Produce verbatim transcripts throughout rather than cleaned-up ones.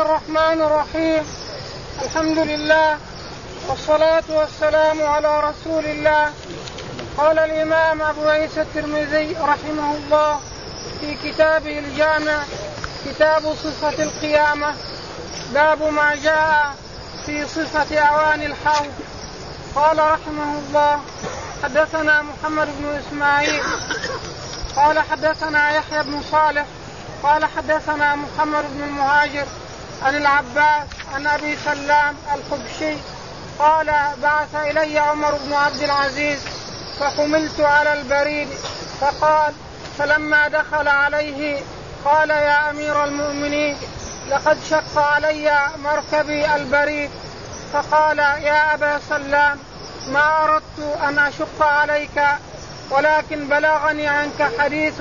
الله الرحمن الرحيم. الحمد لله والصلاة والسلام على رسول الله. قال الإمام أبو عيسى الترمذي رحمه الله في كتابه الجامع كتاب صفة القيامة باب ما جاء في صفة أواني الحوض. قال رحمه الله حدثنا محمد بن إسماعيل قال حدثنا يحيى بن صالح قال حدثنا محمد بن المهاجر عن العباس عن أبي سلام الحبشي قال بعث إلي عمر بن عبد العزيز فحملت على البريد فقال فلما دخل عليه قال يا أمير المؤمنين لقد شق علي مركبي البريد. فقال يا أبا سلام ما أردت أن أشق عليك ولكن بلغني عنك حديث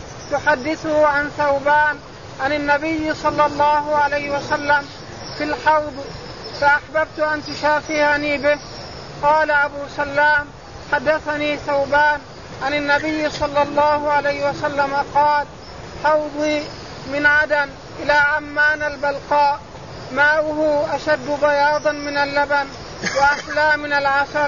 تحدثه عن ثوبان عن النبي صلى الله عليه وسلم في الحوض فأحببت أن تشافهني به. قال أبو سلام حدثني ثوبان عن النبي صلى الله عليه وسلم قال حوضي من عدن إلى عمان البلقاء ماؤه أشد بياضا من اللبن وأحلى من العسل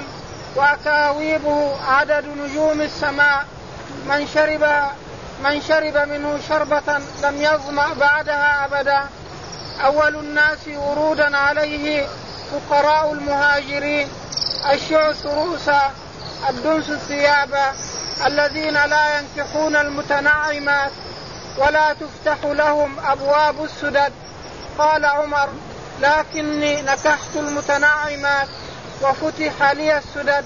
وأكاويبه عدد نجوم السماء من شرب من شرب منه شربة لم يظمأ بعدها أبدا. أول الناس ورودا عليه فقراء المهاجرين الشعث رؤسا الدنس الثياب الذين لا ينكحون المتنعمات ولا تفتح لهم أبواب السدد. قال عمر لكني نكحت المتنعمات وفتح لي السدد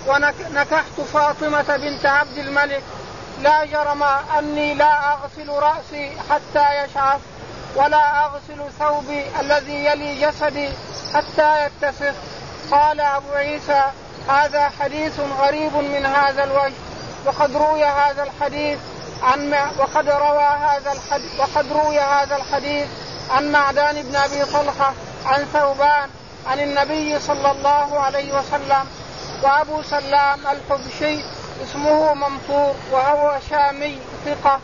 ونكحت فاطمة بنت عبد الملك لا جرم أني لا أغسل رأسي حتى يشعث ولا أغسل ثوبي الذي يلي جسدي حتى يتسخ. قال أبو عيسى هذا حديث غريب من هذا الوجه وقد روي هذا الحديث عن وقد روى هذا الحديث وقد روي هذا الحديث عن معدان بن أبي طلحة عن ثوبان عن النبي صلى الله عليه وسلم. وأبو سلام الحبشي اسمه ممطور وهو شامي ثقة.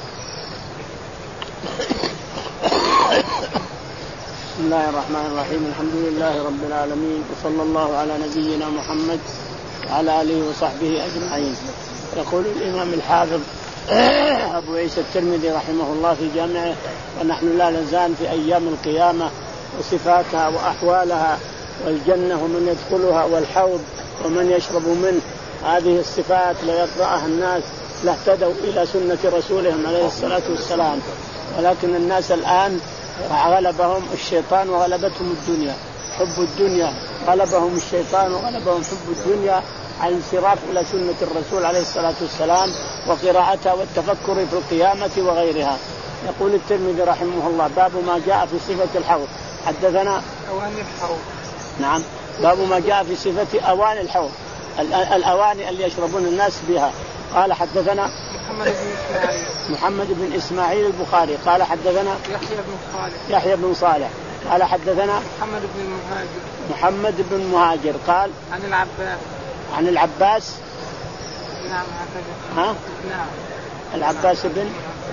بسم الله الرحمن الرحيم. الحمد لله رب العالمين وصلى الله على نبينا محمد وعلى آله وصحبه أجمعين. يقول الإمام الحافظ أبو عيسى الترمذي رحمه الله في جامعه ونحن لا نزال في أيام القيامة وصفاتها وأحوالها والجنة ومن يدخلها والحوض ومن يشرب منه. هذه الصفات لا يقرأها الناس لاهتدوا إلى سنة رسولهم عليه الصلاة والسلام. ولكن الناس الآن غلبهم الشيطان وغلبتهم الدنيا حب الدنيا غلبهم الشيطان وغلبهم حب الدنيا عن الانصراف إلى سنة الرسول عليه الصلاة والسلام وقراءتها والتفكر في القيامة وغيرها. يقول الترمذي رحمه الله باب ما جاء في صفة الحوض. حدثنا أواني الحوض. نعم باب ما جاء في صفة أواني الحوض الأواني اللي يشربون الناس بها. قال حدثنا محمد بن إسماعيل محمد بن إسماعيل البخاري قال حدثنا يحيى بن صالح يحيى بن صالح قال حدثنا محمد بن المهاجر محمد بن المهاجر قال عن العباس عن العباس نعم هكذا ها نعم العباس بن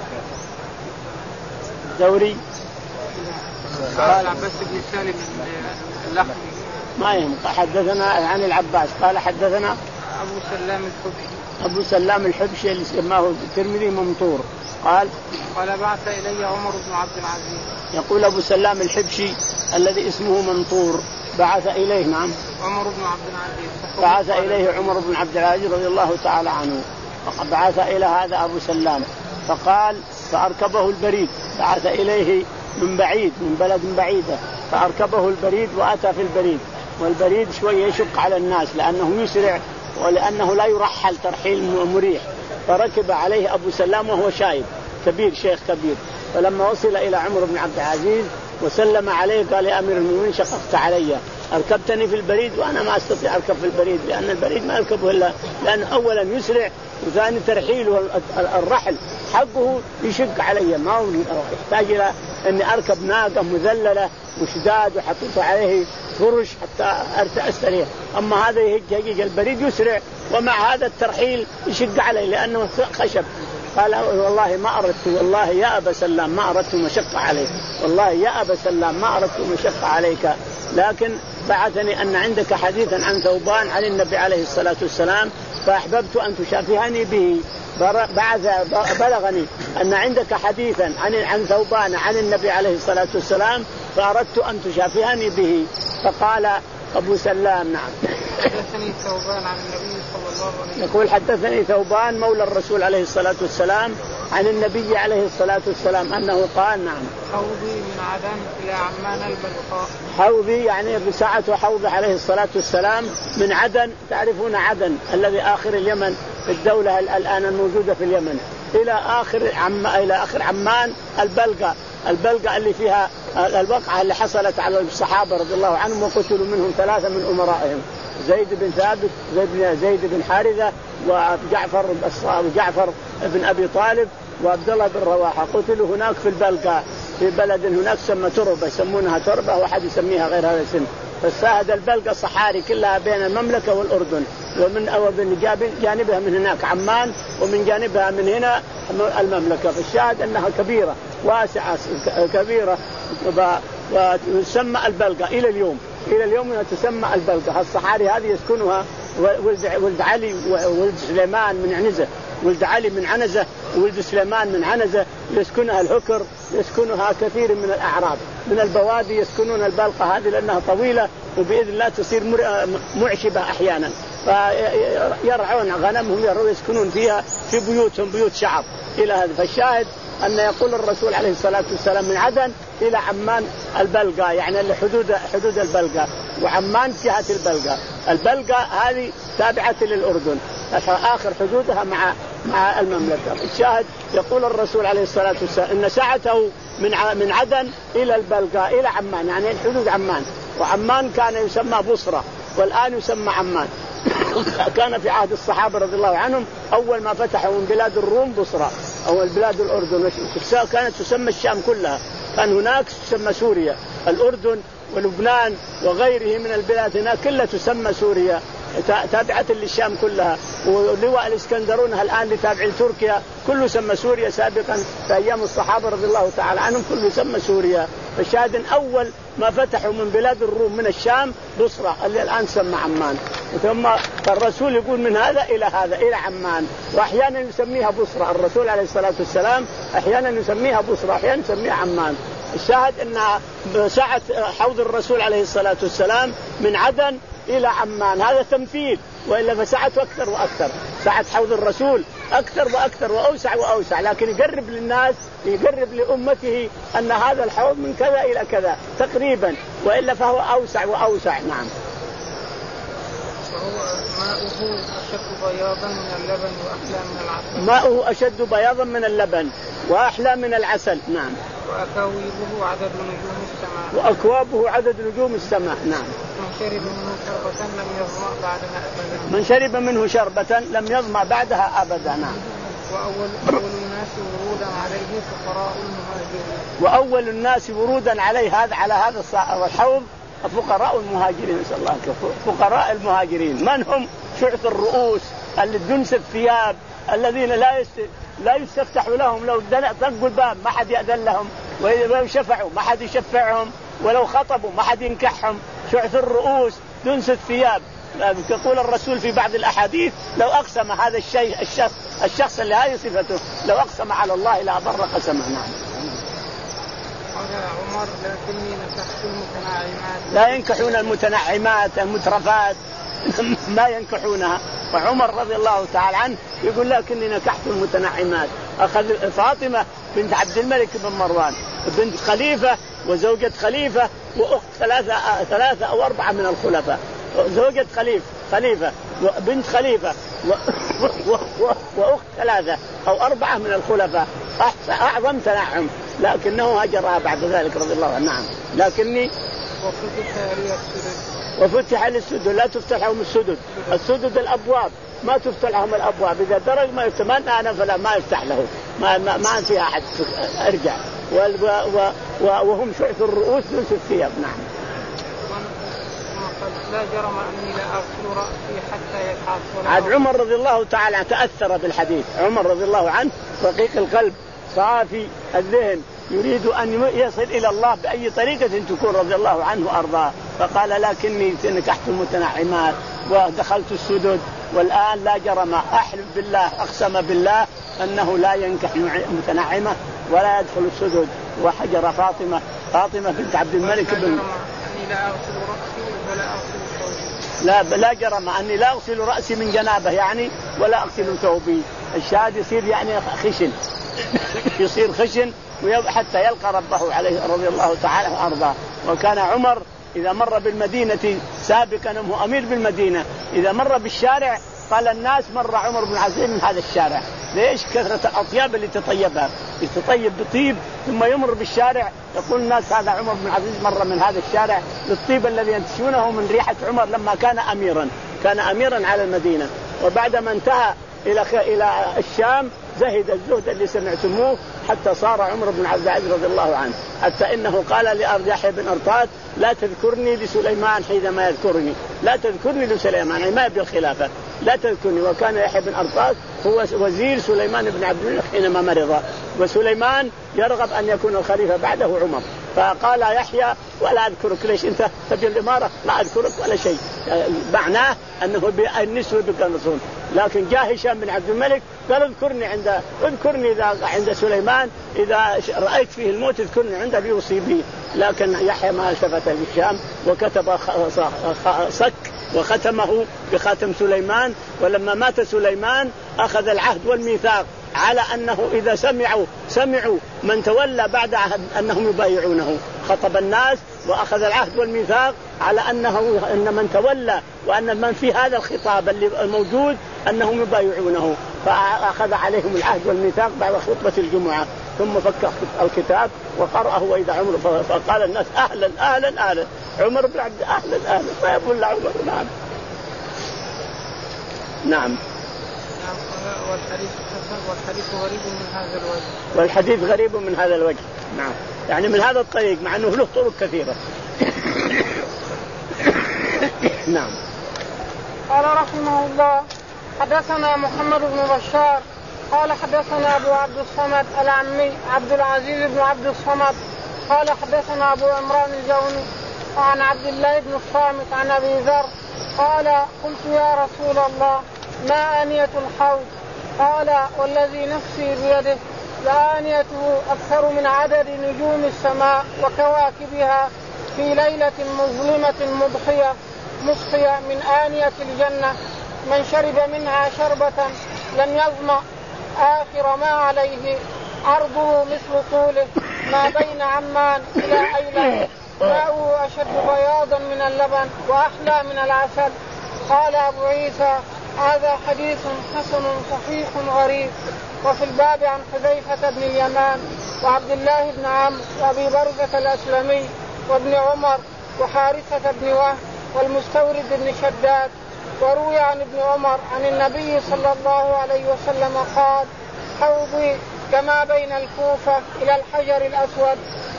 الدوري قال العباس بن سالم اللخمي ما يهم. حدثنا عن العباس قال حدثنا أبو سلام الحبشي أبو سلام الحبشي اللي سماه الترمذي ممطور قال قال بعث إلي عمر بن عبد العزيز. يقول أبو سلام الحبشي الذي اسمه ممطور بعث إليه نعم عمر بن عبد العزيز بعث إليه عمر بن عبد العزيز رضي الله تعالى عنه. بعث إلى هذا أبو سلام فقال فأركبه البريد. بعث إليه من بعيد من بلد بعيدة فأركبه البريد وأتى في البريد. والبريد شوية يشق على الناس لأنه يسرع ولأنه لا يرحل ترحيل مريح. فركب عليه أبو سلام وهو شايب كبير شيخ كبير. فلما وصل إلى عمر بن عبد العزيز وسلم عليه قال يا أمير المؤمنين شققت علي أركبتني في البريد وأنا ما أستطيع أركب في البريد لأن البريد ما أركبه إلا لأن أولا يسرع وثاني ترحيل الرحل حقه يشق علي ما يحتاج إلى أني أركب ناقة مذللة وشداد وحطيت عليه فرش حتى أستريح. أما هذا يهج البريد يسرع ومع هذا الترحيل يشق عليه لأنه خشب قال والله ما أردت، والله يا أبا سلام ما أردت مشقة عليك، والله يا أبا سلام ما أردت مشقة عليك، لكن بعثني أن عندك حديثا عن ثوبان عن النبي عليه الصلاة والسلام فأحببت أن تشافهني به. بعث بلغني أن عندك حديثا عن عن ثوبان عن النبي عليه الصلاة والسلام فأردت أن تشافهني به. فقال أبو سلام نعم. حدثني ثوبان عن النبي صلى الله عليه وسلم. يقول حدثني ثوبان مولى الرسول عليه الصلاة والسلام عن النبي عليه الصلاة والسلام أنه قال نعم. حوضي من عدن إلى عمان البلقاء. حوضي يعني بساعة حوض عليه الصلاة والسلام من عدن، تعرفون عدن الذي آخر اليمن في الدولة الآن الموجودة في اليمن، إلى آخر عم إلى آخر عمان البلقاء، البلقاء اللي فيها الوقعة اللي حصلت على الصحابة رضي الله عنهم وقتلوا منهم ثلاثة من أمرائهم، زيد بن ثابت زيد, زيد بن حارثة وجعفر وجعفر بن أبي طالب وعبد الله بن رواحة، قتلوا هناك في البلقاء في بلد هناك سمى تربة يسمونها تربة وحد يسميها غير هذا الاسم. فالساهد البلقاء صحاري كلها بين المملكة والأردن، ومن أو من جانبها من هناك عمان ومن جانبها من هنا المملكة. فالشاهد أنها كبيرة واسعة كبيرة وتسمى البلقاء إلى اليوم، إلى اليوم تسمى البلقاء. الصحاري هذه يسكنها ولد علي وولد سليمان من عنزة، ولد علي من عنزة وولد سليمان من عنزة، يسكنها الهكر، يسكنها كثير من الأعراب من البوادي يسكنون البلقاء هذه لأنها طويلة وبإذن الله تصير معشبة أحيانا، فيرعون غنمهم يرعون يسكنون فيها في بيوتهم بيوت شعب إلى هذا. فالشاهد أن يقول الرسول عليه الصلاة والسلام من عدن إلى عمان البلقاء، يعني حدود حدود البلقاء، وعمان جهة البلقاء. البلقاء هذه تابعة للأردن، آخر حدودها مع مع المملكة. الشاهد يقول الرسول عليه الصلاة والسلام إن ساعته من من عدن إلى البلقاء إلى عمان، يعني حدود عمان، وعمان كان يسمى بصرة والآن يسمى عمان. كان في عهد الصحابة رضي الله عنهم أول ما فتحوا من بلاد الروم بصرة أو البلاد الأردن، كانت تسمى الشام كلها، كان هناك تسمى سوريا، الأردن ولبنان وغيره من البلاد هناك كلها تسمى سوريا تابعة للشام كلها، ولواء الإسكندرون الآن لتابع تركيا كله سمى سوريا سابقا في أيام الصحابة رضي الله تعالى عنهم كله سمى سوريا. فالشاهد أول ما فتحوا من بلاد الروم من الشام بصرة اللي الآن سمى عمان، ثم الرسول يقول من هذا إلى هذا إلى عمان، وأحيانا يسميها بصرة الرسول عليه الصلاة والسلام، أحيانا يسميها بصرة أحيانا يسميها عمان. الشاهد أنها ساعة حوض الرسول عليه الصلاة والسلام من عدن إلى عمان، هذا تمثيل، وإلا فساعة أكثر وأكثر، ساعة حوض الرسول أكثر وأكثر وأوسع وأوسع، لكن يقرب للناس يقرب لأمته أن هذا الحوض من كذا إلى كذا تقريبا، وإلا فهو أوسع وأوسع. نعم. ماؤه أشد بياضا من اللبن وأحلى من العسل. ماؤه أشد بياضا من اللبن وأحلى من العسل. نعم. وأكوابه عدد نجوم السماء. وأكوابه عدد نجوم السماء. نعم. من شرب منه شربة لم يظمأ بعدها أبدا. من شرب منه شربة لم يظمأ بعدها أبدا. نعم. وأول الناس ورودا عليه فقراء المهاجرين. وأول الناس ورودا عليه هذا على هذا الحوض فقراء المهاجرين، نسأل الله فقراء المهاجرين من هم؟ شعث الرؤوس اللي دنس الثياب الذين لا يست... لا يستفتح لهم، لو طقوا الباب ما حد يأذن لهم، ولو شفعوا ما حد يشفعهم، ولو خطبوا ما حد ينكحهم. شعث الرؤوس دنس الثياب. يقول الرسول في بعض الأحاديث لو أقسم هذا الشيء الشخص الشخص اللي هذه صفته لو أقسم على الله لا أبر قسمه. نعم. عمر لكني نكحت المتنعمات. لا ينكحون المتنعمات المترفات ما ينكحونها. وعمر رضي الله تعالى عنه يقول لكني نكحت المتنعمات. أخذ فاطمة بنت عبد الملك بن مروان بنت خليفة وزوجة خليفة وأخت ثلاثة ثلاثة أو أربعة من الخلفاء، زوجة خليفة خليفة وبنت خليفة و... و... و... وأخت ثلاثة أو أربعة من الخلفاء، أعظم تنعم، لكنه هجرها بعد ذلك رضي الله عنه. نعم. لكني وفتح لي السدد. وفتح للسدد لا تفتح لهم السدد. السدد الأبواب ما تفتح لهم الأبواب، إذا درج ما يتمنى أنا فلا ما يفتح له، ما ما, ما فيها أحد أرجع. و... و... و... وهم شعث الرؤوس دنس الثياب. نعم. لا جرم أني لا أغسل رأسي حتى يتحاصل. عاد عمر رضي الله تعالى عنه تأثر بالحديث. عمر رضي الله عنه رقيق القلب صافي الذهن يريد أن يصل إلى الله بأي طريقة تكون رضي الله عنه وأرضاه، فقال لكني نكحت المتنعمات ودخلت السدد والآن لا جرم أحلف بالله أقسم بالله أنه لا ينكح متنعمة ولا يدخل السدد. وحجر فاطمة فاطمة بنت عبد الملك بن لا أغسل رأسي ولا أغسل ثوبي. لا لا جرم أني لا أغسل رأسي من جنابه يعني ولا أغسل ثوبي. الشاهد يصير يعني خشن يصير خشن حتى يلقى ربه عليه رضي الله تعالى وأرضاه. وكان عمر إذا مر بالمدينة سابقا هو أمير بالمدينة إذا مر بالشارع قال الناس مر عمر بن العزيز من هذا الشارع. ليش؟ كثرة الأطياب اللي تطيبها يتطيب بطيب ثم يمر بالشارع يقول الناس هذا عمر بن العزيز مر من هذا الشارع للطيب الذي ينتشونه من ريحة عمر لما كان أميرا كان أميرا على المدينة. وبعدما انتهى إلى إلى الشام زهد الزهد اللي سمعتموه حتى صار عمر بن عبد العزيز رضي الله عنه حتى إنه قال لأرض يحيى بن أرطاد لا تذكرني لسليمان حينما يذكرني لا تذكرني لسليمان يعني ما يبي الخلافة لا تذكرني. وكان يحيى بن أرطاد هو وزير سليمان بن عبد الملك حينما مرض وسليمان يرغب أن يكون الخليفة بعده عمر فقال يحيى ولا أذكرك. ليش أنت تبي الإمارة؟ لا أذكرك ولا شيء. معناه أنه النسوة بكنصون. لكن جاء هشام بن عبد الملك قال اذكرني عند اذكرني إذا عند سليمان إذا رأيت فيه الموت اذكرني عنده بيوصي به. لكن يحيى ما التفت لهشام وكتب صك وختمه بخاتم سليمان. ولما مات سليمان أخذ العهد والميثاق على أنه إذا سمعوا سمعوا من تولى بعد عهد أنهم يبايعونه. خطب الناس وأخذ العهد والميثاق على أنه أن من تولى وأن من في هذا الخطاب اللي موجود أنهم يبايعونه. فأخذ عليهم العهد والميثاق بعد خطبة الجمعة ثم فك الكتاب وقرأه وإذا عمر فقال الناس أهلا أهلا أهلا عمر بن عبد أهلا أهلا فيقول عمر نعم نعم. والحديث والحديث غريب من هذا الوجه والحديث غريب من هذا الوجه نعم يعني من هذا الطريق مع أنه له طرق كثيرة. نعم. قال رحمه الله حدثنا محمد بن بشار قال حدثنا أبو عبد الصمد العمي عبد العزيز بن عبد الصمد قال حدثنا أبو عمران الجوني عن عبد الله بن الصامت عن أبي ذر قال قلت يا رسول الله ما آنية الحوض؟ قال والذي نفسي بيده لآنيته أكثر من عدد نجوم السماء وكواكبها في ليلة مظلمة مضحية مصحية من آنية الجنة من شرب منها شربة لم يظمأ آخر ما عليه عرضه مثل طوله ما بين عمان إلى أيلة ماءه أشد بياضا من اللبن وأحلى من العسل. قال أبو عيسى هذا حديث حسن صحيح غريب. وفي الباب عن حذيفة بن اليمان وعبد الله بن عمرو وأبي برزة الأسلمي وابن عمر وحارثة بن وهب والمستورد بن شداد. وروي عن ابن عمر عن النبي صلى الله عليه وسلم قال حوضي كما بين الكوفة إلى الحجر الأسود.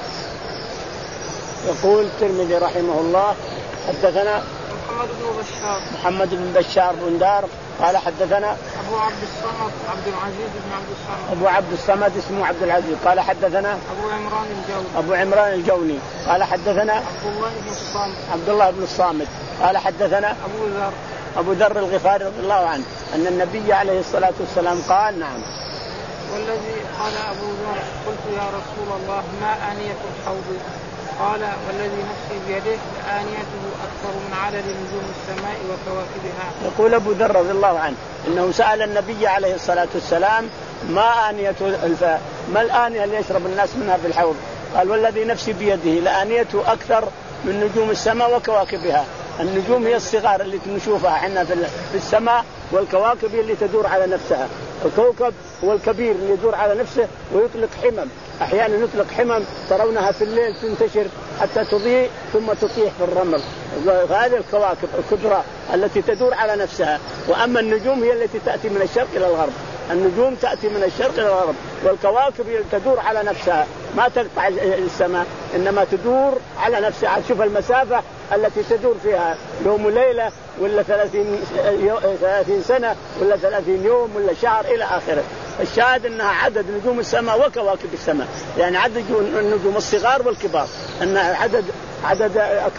يقول الترمذي رحمه الله حدثنا محمد بن بشار محمد بن بشار بن دار قال حدثنا أبو عبد الصمد عبد العزيز بن عبد الصمد أبو عبد الصمد اسمه عبد العزيز قال حدثنا أبو عمران الجوني أبو عمران الجوني قال حدثنا عبد الله بن الصامت عبد الله بن الصامت قال حدثنا أبو ذر أبو ذر الغفاري رضي الله عنه أن النبي عليه الصلاة والسلام قال نعم. والذي قال أبو ذر قلت يا رسول الله ما آنية الحوض؟ قال والذي نفسي بيده آنيته أكثر من عدد نجوم السماء وكواكبها. يقول أبو ذر رضي الله عنه إنه سأل النبي عليه الصلاة والسلام ما آنية الفاء ما الآنية اللي يشرب الناس منها في الحوض؟ قال والذي نفسي بيده لآنيته أكثر من نجوم السماء وكواكبها. النجوم هي الصغار اللي نشوفها احنا في السماء والكواكب اللي تدور على نفسها. الكوكب هو الكبير اللي يدور على نفسه ويطلق حمم أحيانا يطلق حمم ترونها في الليل تنتشر حتى تضيء ثم تطيح في الرمل. هذه الكواكب الكبرى التي تدور على نفسها. وأما النجوم هي التي تأتي من الشرق إلى الغرب. النجوم تأتي من الشرق إلى الغرب والكواكب تدور على نفسها ما تقطع السماء إنما تدور على نفسها. شوف المسافة التي تدور فيها يوم وليلة ولا ثلاثين, ثلاثين سنة ولا ثلاثين يوم ولا شهر إلى آخره. الشاهد أنها عدد نجوم السماء وكواكب السماء، يعني عدد النجوم الصغار والكبار، أن عدد عدد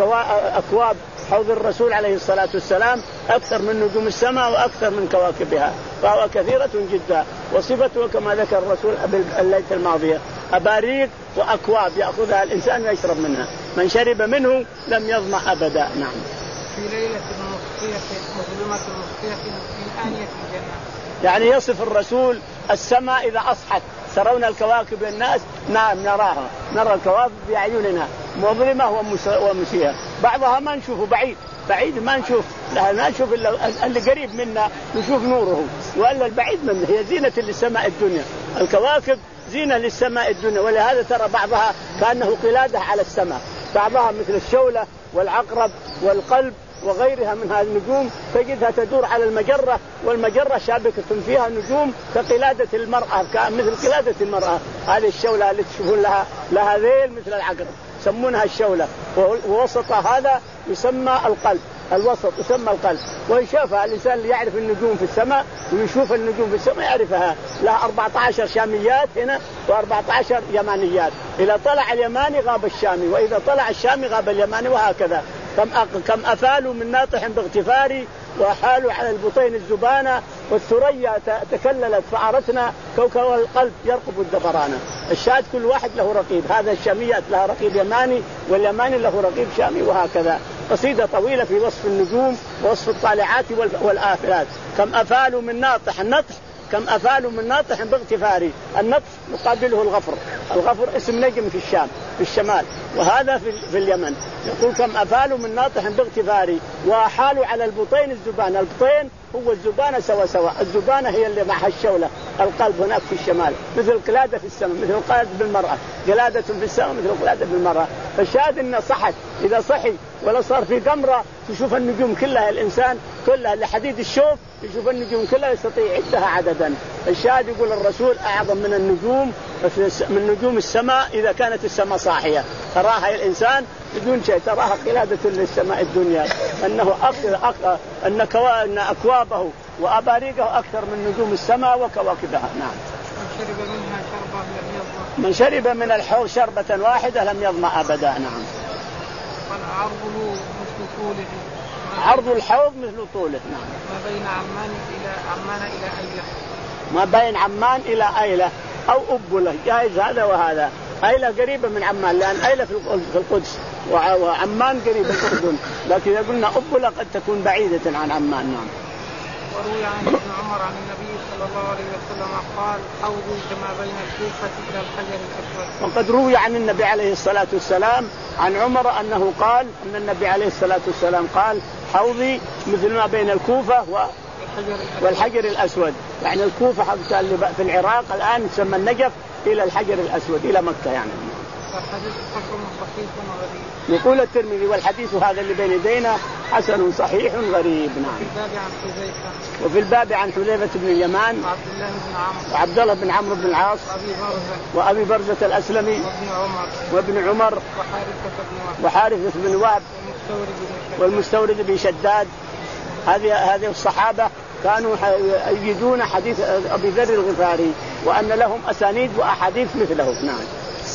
أكواب حوض الرسول عليه الصلاة والسلام أكثر من نجوم السماء وأكثر من كواكبها، فهو كثيرة جدا. وصفته كما ذكر الرسول الليلة الماضية أباريق وأكواب يأخذها الإنسان ويشرب منها، من شرب منه لم يظمأ أبدا. نعم. في ليلة مصفية مظلمة مصفية في آنية الجنة، يعني يصف الرسول السماء إذا أصحت ترون الكواكب الناس، نعم نراها، نرى الكواكب بأعيننا مظلمة ومسيئة، بعضها ما نشوفه بعيد بعيد ما نشوف، لا ما نشوف إلا اللي قريب منا نشوف نوره، وإلا البعيد منه. هي زينة للسماء الدنيا، الكواكب زينة للسماء الدنيا، ولهذا ترى بعضها كأنه قلادة على السماء، بعضها مثل الشولة والعقرب والقلب وغيرها من هذه النجوم تجدها تدور على المجرة، والمجرة شابكة فيها نجوم كقلادة المرأة، مثل قلادة المرأة. هذه الشولة اللي تشوفون لها لها ذيل مثل العقرب يسمونها الشولة، ووسط هذا يسمى القلب، الوسط يسمى القلب. ويشوفها الإنسان اللي يعرف النجوم في السماء ويشوف النجوم في السماء يعرفها، لها أربعة عشر شاميات هنا وأربعة عشر يمانيات، إذا طلع اليماني غاب الشامي، وإذا طلع الشامي غاب اليماني، وهكذا. كم كم أفالوا من ناطح باغتفاري وحالوا على البطين الزبانة، والثريا تكللت فأرتنا كوكب القلب يرقب الدبرانة. الشاهد كل واحد له رقيب، هذا الشاميات لها رقيب يماني واليماني له رقيب شامي، وهكذا. قصيدة طويلة في وصف النجوم ووصف الطالعات والآفلات. كم أفالوا من ناطح، النطح كم أفالوا من ناطح باغتفاري، النطح مقابله الغفر، الغفر اسم نجم في الشام في الشمال، وهذا في, في اليمن. يقول كم أفالوا من ناطح باغتفاري وحالوا على البطين الزبانة، البطين هو الزبانة سوا سوا، الزبانة هي اللي معها الشولة، القلب هناك في الشمال، مثل القلادة في السماء مثل القلادة بالمرأة، قلادة في السماء مثل القلادة بالمرأة. فالشاهد إنه صحت، إذا صحي ولا صار في قمرة تشوف النجوم كلها، الإنسان كلها لحديد الشوف يشوف النجوم كلها يستطيع عدها عددا. الشاهد يقول الرسول أعظم من النجوم، من نجوم السماء إذا كانت السماء صاحية تراها الإنسان بدون شيء، تراها قلادة للسماء الدنيا، أنه أكثر أكثر أن كوا أن أكوابه وأباريقه أكثر من نجوم السماء وكواكبها. نعم. من شرب منها شربة لم يظمأ، من شرب من الحوض شربة واحدة لم يظمأ أبدا. نعم. عرضه مثل طوله، عرض الحوض مثل طوله. نعم. ما بين عمان إلى عمان إلى أيلة، ما بين عمان إلى أيلة أو أبلة، جائز هذا وهذا. أيلة قريبة من عمان لأن أيلة في القدس وعمان قريبة من الأردن، لكن إذا قلنا أبلة قد تكون بعيدة عن عمان. نعم. وروي عن ابن عمر عن النبي صلى الله عليه وسلم قال حوضي كما بين الكوفة إلى الحجر الأسود. وقد روي عن النبي عليه الصلاة والسلام عن عمر أنه قال أن النبي عليه الصلاة والسلام قال حوضي مثل ما بين الكوفة والحجر الأسود، يعني الكوفة حتى اللي في العراق الآن تسمى النجف إلى الحجر الأسود إلى مكة يعني. الحديث حسن صحيح غريب. يقول الترمذي والحديث هذا اللي بين يدينا حسن صحيح غريب. نعم. في الباب عن حذيفة، وفي الباب عن حذيفة بن اليمان وعبد الله بن عمرو وعبد الله بن عمرو بن العاص وأبي برزة وأبي برزة الأسلمي وابن عمر وابن عمر وحارثة بن وهب وحارثة بن وهب والمستورد بن شداد. هذه هذه الصحابة كانوا يجدون حديث أبي ذر الغفاري وأن لهم أسانيد وأحاديث مثله. نعم.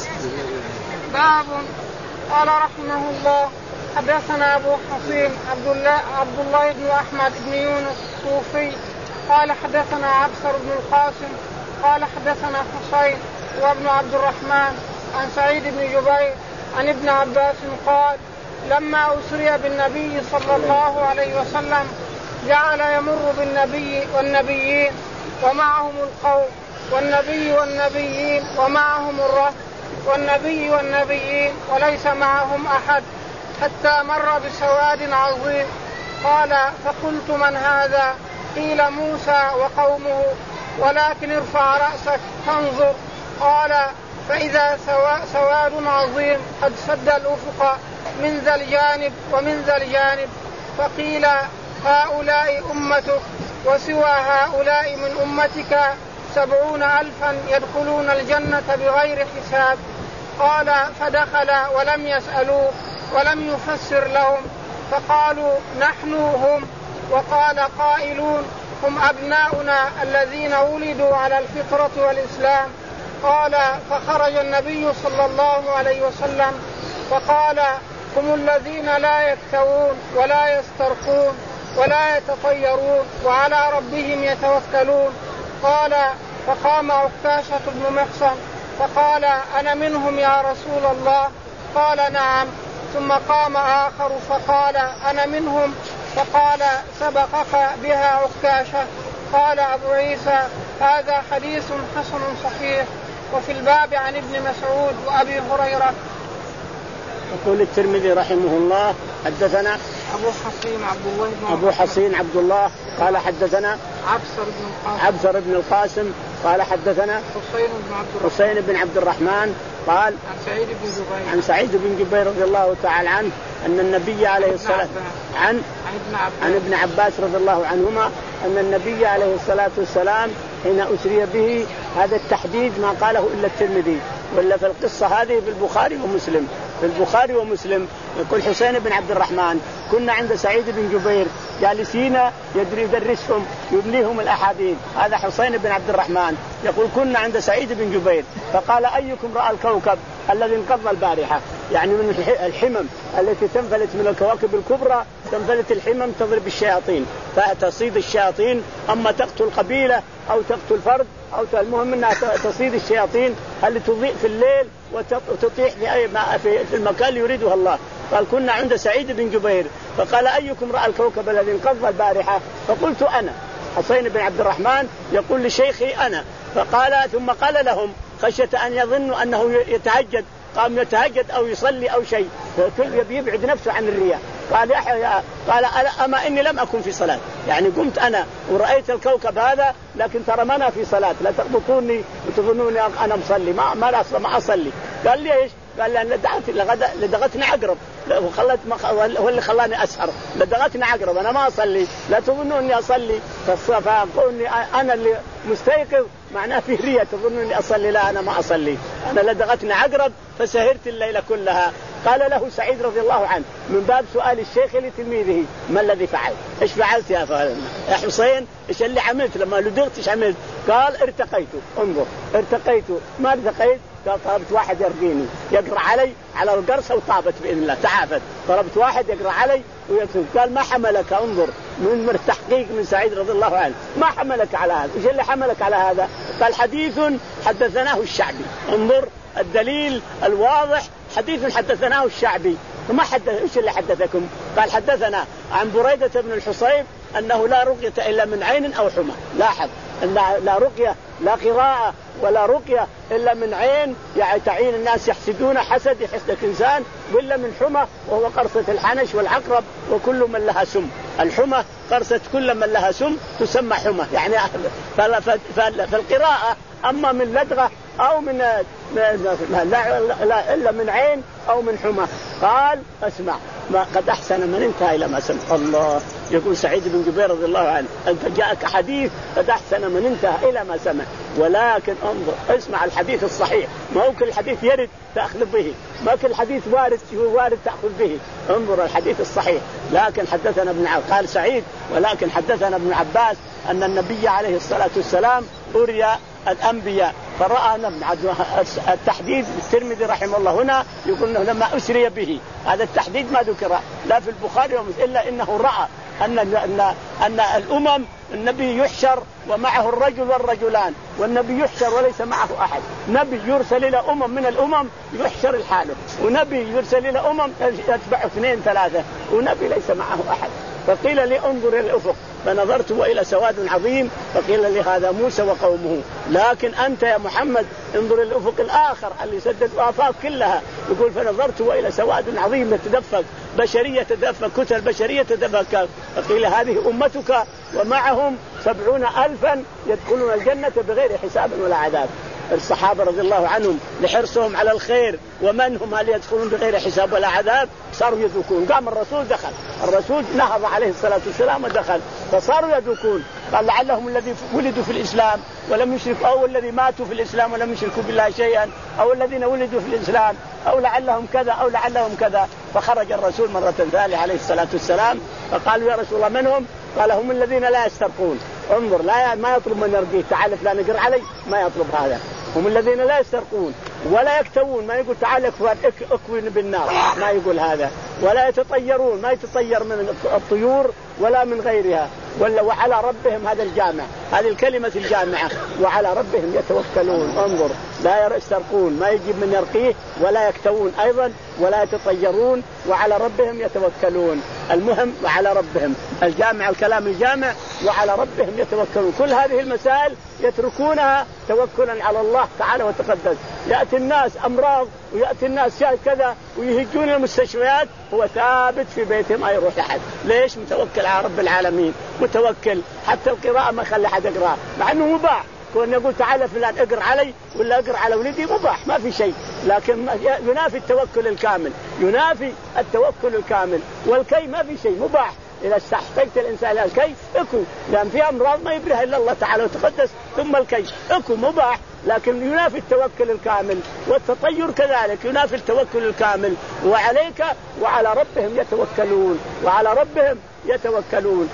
باب. قال رحمه الله حدثنا أبو حصين عبد الله عبد الله بن أحمد بن يونس الصوفي قال حدثنا عبصر بن القاسم قال حدثنا حسين وابن عبد الرحمن عن سعيد بن جبير عن ابن عباس قال لما أسري بالنبي صلى الله عليه وسلم جعل يمر بالنبي والنبيين ومعهم القوم والنبي والنبيين ومعهم الرهط والنبي والنبيين وليس معهم أحد حتى مر بسواد عظيم. قال فقلت من هذا؟ قيل موسى وقومه ولكن ارفع رأسك فانظر. قال فإذا سواد عظيم قد سد الأفق من ذا الجانب ومن ذا الجانب. فقيل هؤلاء أمتك وسوى هؤلاء من أمتك سبعون ألفا يدخلون الجنة بغير حساب. قال فدخل ولم يسألوه ولم يفسر لهم فقالوا نحن هم. وقال قائلون هم أبناؤنا الذين ولدوا على الفطرة والإسلام. قال فخرج النبي صلى الله عليه وسلم فقال هم الذين لا يكتوون ولا يسترقون ولا يتطيرون وعلى ربهم يتوكلون. قال فقام عكاشة بن محصن فقال أنا منهم يا رسول الله. قال نعم. ثم قام آخر فقال أنا منهم. فقال سبقك بها عكاشة. قال أبو عيسى هذا حديث حسن صحيح. وفي الباب عن ابن مسعود وأبي هريرة. يقول الترمذي رحمه الله حدثنا أبو حصين عبد الله بن أبو حصين عبد الله قال حدثنا عبسر بن القاسم عبسر بن القاسم قال حدثنا حسين بن عبد الرحمن حسين بن عبد الرحمن قال عن سعيد بن جبير عن سعيد بن جبير رضي الله تعالى عنه أن النبي عليه الصلاة عن عن ابن عباس رضي الله عنهما أن النبي عليه الصلاة والسلام حين أسري به، هذا التحديد ما قاله إلا الترمذي، ولا في القصة هذه في البخاري ومسلم. في البخاري ومسلم يقول حسين بن عبد الرحمن كنا عند سعيد بن جبير جالسين يدري يدرسهم يبنيهم الأحاديث. هذا حسين بن عبد الرحمن يقول كنا عند سعيد بن جبير فقال أيكم رأى الكوكب الذي انقضى البارحة، يعني من الحمم التي تنفلت من الكواكب الكبرى، تنفلت الحمم تضرب الشياطين فتصيد الشياطين، أما تقتل قبيلة أو تقتل فرد أو المهم أنها تصيد الشياطين اللي تضيء في الليل وتطيح في أي في المكان اللي يريدها الله. قال كنا عند سعيد بن جبير فقال أيكم رأى الكوكب الذي انقضى البارحة؟ فقلت أنا. حسين بن عبد الرحمن يقول لشيخي أنا. فقال ثم قال لهم خشية أن يظنوا أنه يتهجد، قام يتهجد أو يصلي أو شيء يبعد نفسه عن الرياء. قال يحيى قال أما إني لم أكن في صلاة، يعني قمت أنا ورأيت الكوكب هذا لكن ترى ما أنا في صلاة، لا تغبطوني وتظنوني أنا مصلي، ما ما ما أصلي. قال لي إيش؟ قال لأن لدغت لدغتني عقرب وخلت هو اللي خلاني أسهر، لدغتني عقرب أنا ما أصلي، لا تظنوني أصلي فأقولني أنا اللي مستيقظ معناه في رياء تظنوني أصلي، لا أنا ما أصلي، أنا لدغتني عقرب فسهرت الليلة كلها. قال له سعيد رضي الله عنه من باب سؤال الشيخ لتلميذه ما الذي فعل؟ إيش فعلت يا يا حسين؟ إيش اللي عملت لما لدغت؟ إيش عملت؟ قال ارتقيت. انظر ارتقيت. ما ارتقيت؟ قال طلبت واحد يرقيني يقرأ علي على القرصة وطابت بإذن الله تعافت. طلبت واحد يقرأ علي ويكتب. قال ما حملك؟ انظر من التحقيق من سعيد رضي الله عنه ما حملك على هذا؟ إيش اللي حملك على هذا؟ قال حديث حدثناه الشعبي. انظر الدليل الواضح، حديث حدثناه الشعبي. وما حدث إيش اللي حدثكم؟ قال حدثنا عن بريدة بن الحصيب أنه لا رقية إلا من عين أو حمى. لاحظ أن لا رقية لا قراءة ولا رقية إلا من عين، يعني تعين الناس يحسدون حسد يحسد الإنسان، وإلا من حمى وهو قرصة الحنش والعقرب وكل من لها سم. الحمى قرصة كل من لها سم تسمى حمى، يعني فالقراءة أما من لدغة أو من لا, لا إلا من عين أو من حمى. قال اسمع ما قد أحسن من انتهى إلى ما سمع. الله يقول سعيد بن جبير رضي الله عنه أنت جاءك حديث قد أحسن من انتهى إلى ما سمع، ولكن انظر اسمع الحديث الصحيح، ما هو كل حديث يرد تأخذ به، ما كل حديث وارد وارد تأخذ به، انظر الحديث الصحيح. لكن حدثنا ابن عباس قال سعيد ولكن حدثنا ابن عباس أن النبي عليه الصلاة والسلام أري الأنبياء فرأى التحديد. الترمذي رحمه الله هنا يقول إنه لما أسري به، هذا التحديد ما ذكر لا في البخاري إلا إنه رأى أن أن أن الأمم النبي يحشر ومعه الرجل والرجلان، والنبي يحشر وليس معه أحد. نبي يرسل إلى أمم من الأمم يحشر الحاله، ونبي يرسل إلى أمم يتبع اثنين ثلاثة، ونبي ليس معه أحد. فقيل لي انظر إلى الأفق فنظرت وإلى سواد عظيم، فقيل لي هذا موسى وقومه، لكن أنت يا محمد انظر إلى الأفق الآخر اللي سدد الآفاق كلها. يقول فنظرت وإلى سواد عظيم يتدفق، بشرية تدفق، كتل بشرية تدفق. فقيل هذه أمتك ومعهم سبعون ألفا يدخلون الجنة بغير حساب ولا عذاب. الصحابة رضي الله عنهم لحرصهم على الخير ومنهم هل يدخلون بغير حساب ولا عذاب صاروا يذوقون. قام الرسول دخل، الرسول نهض عليه الصلاة والسلام ودخل، فصاروا يذوقون. قال لعلهم الذي ولدوا في الإسلام ولم يشركوا، أو الذي ماتوا في الإسلام ولم يشركوا بالله شيئا، أو الذين ولدوا في الإسلام، أو لعلهم كذا أو لعلهم كذا. فخرج الرسول مرة ثانية عليه الصلاة والسلام فقالوا يا رسول الله من هم؟ قال هم الذين لا يسترقون. انظر، لا ما يطلب من يرقيه تعال فلان نقر علي، ما يطلب هذا. هم الذين لا يسترقون ولا يكتوون، ما يقول تعال اكوين بالنار، ما يقول هذا. ولا يتطيرون، ما يتطير من الطيور ولا من غيرها. ولا وعلى ربهم، هذا الجامع، هذه الكلمة الجامعة، وعلى ربهم يتوكلون. انظر، لا يسترقون، ما يجيب من يرقيه، ولا يكتوون أيضا، ولا يتطيرون، وعلى ربهم يتوكلون. المهم وعلى ربهم، الجامع الكلام الجامع، وعلى ربهم يتوكلون. كل هذه المسائل يتركونها توكلا على الله تعالى وتقدس. يأتي الناس أمراض ويأتي الناس شيء كذا ويهجون المستشفيات، هو ثابت في بيته ما يروح أحد. ليش؟ متوكل على رب العالمين، متوكل. حتى القراءة ما خلى أحد يقرأ، مع أنه مباح. كون يقول تعال فلان اقرأ علي ولا اقرأ على ولدي، مباح ما في شيء، لكن ينافي التوكل الكامل، ينافي التوكل الكامل. والكي ما في شيء، مباح. إذا استحققت الإنسان إلى الكي اكو، لأن في أمراض ما يبرها إلا الله تعالى وتقدس، ثم الكي اكو مباح، لكن ينافي التوكل الكامل. والتطير كذلك ينافي التوكل الكامل. وعليك وعلى ربهم يتوكلون، وعلى ربهم يتوكلون.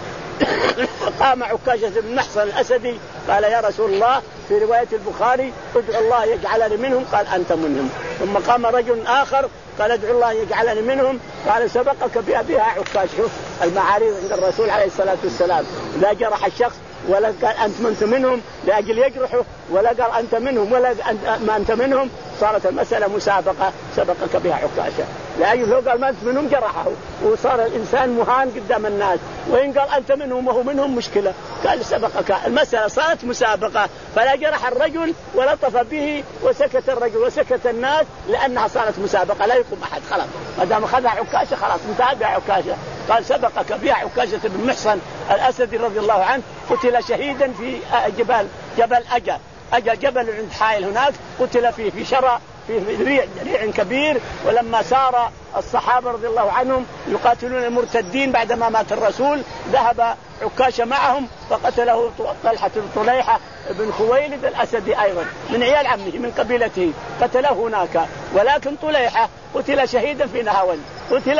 قام عكاشة بن محصن الأسدي قال يا رسول الله، في رواية البخاري ادعو الله يجعلني منهم، قال أنت منهم. ثم قام رجل آخر قال ادعو الله يجعلني منهم، قال سبقك بها عكاش. شوف المعارض عند الرسول عليه الصلاة والسلام، لا جرح الشخص ولا قال أنت منت منهم لأجل يجرحه، ولا قال أنت منهم ولا أنت ما أنت منهم. صارت المسألة مسابقة، سبقك بها عكاشة، لأجل لو قال ما أنت منهم جرحه، وصار الإنسان مهان قدام الناس. وإن قال أنت منهم وهو منهم مشكلة، قال سبقك. المسألة صارت مسابقة، فلا جرح الرجل ولطف به وسكت الرجل وسكت الناس، لأنها صارت مسابقة لا يقوم أحد. خلاص ما دام أخذها عكاشة خلاص انتهى بها عكاشة. قال سبقك بها عكاشة بن محصن الأسدي رضي الله عنه، قتل شهيدا في جبل جبل أجا أجا جبل عند حائل هناك، قتل فيه في شرى في ريع ريع كبير. ولما سار الصحابة رضي الله عنهم يقاتلون المرتدين بعدما مات الرسول، ذهب عكاشة معهم فقتله طلحة طليحة بن خويلد الأسدي أيضا من عيال عمه من قبيلته، قتله هناك. ولكن طليحة قتل شهيدا في نهاوند، قتل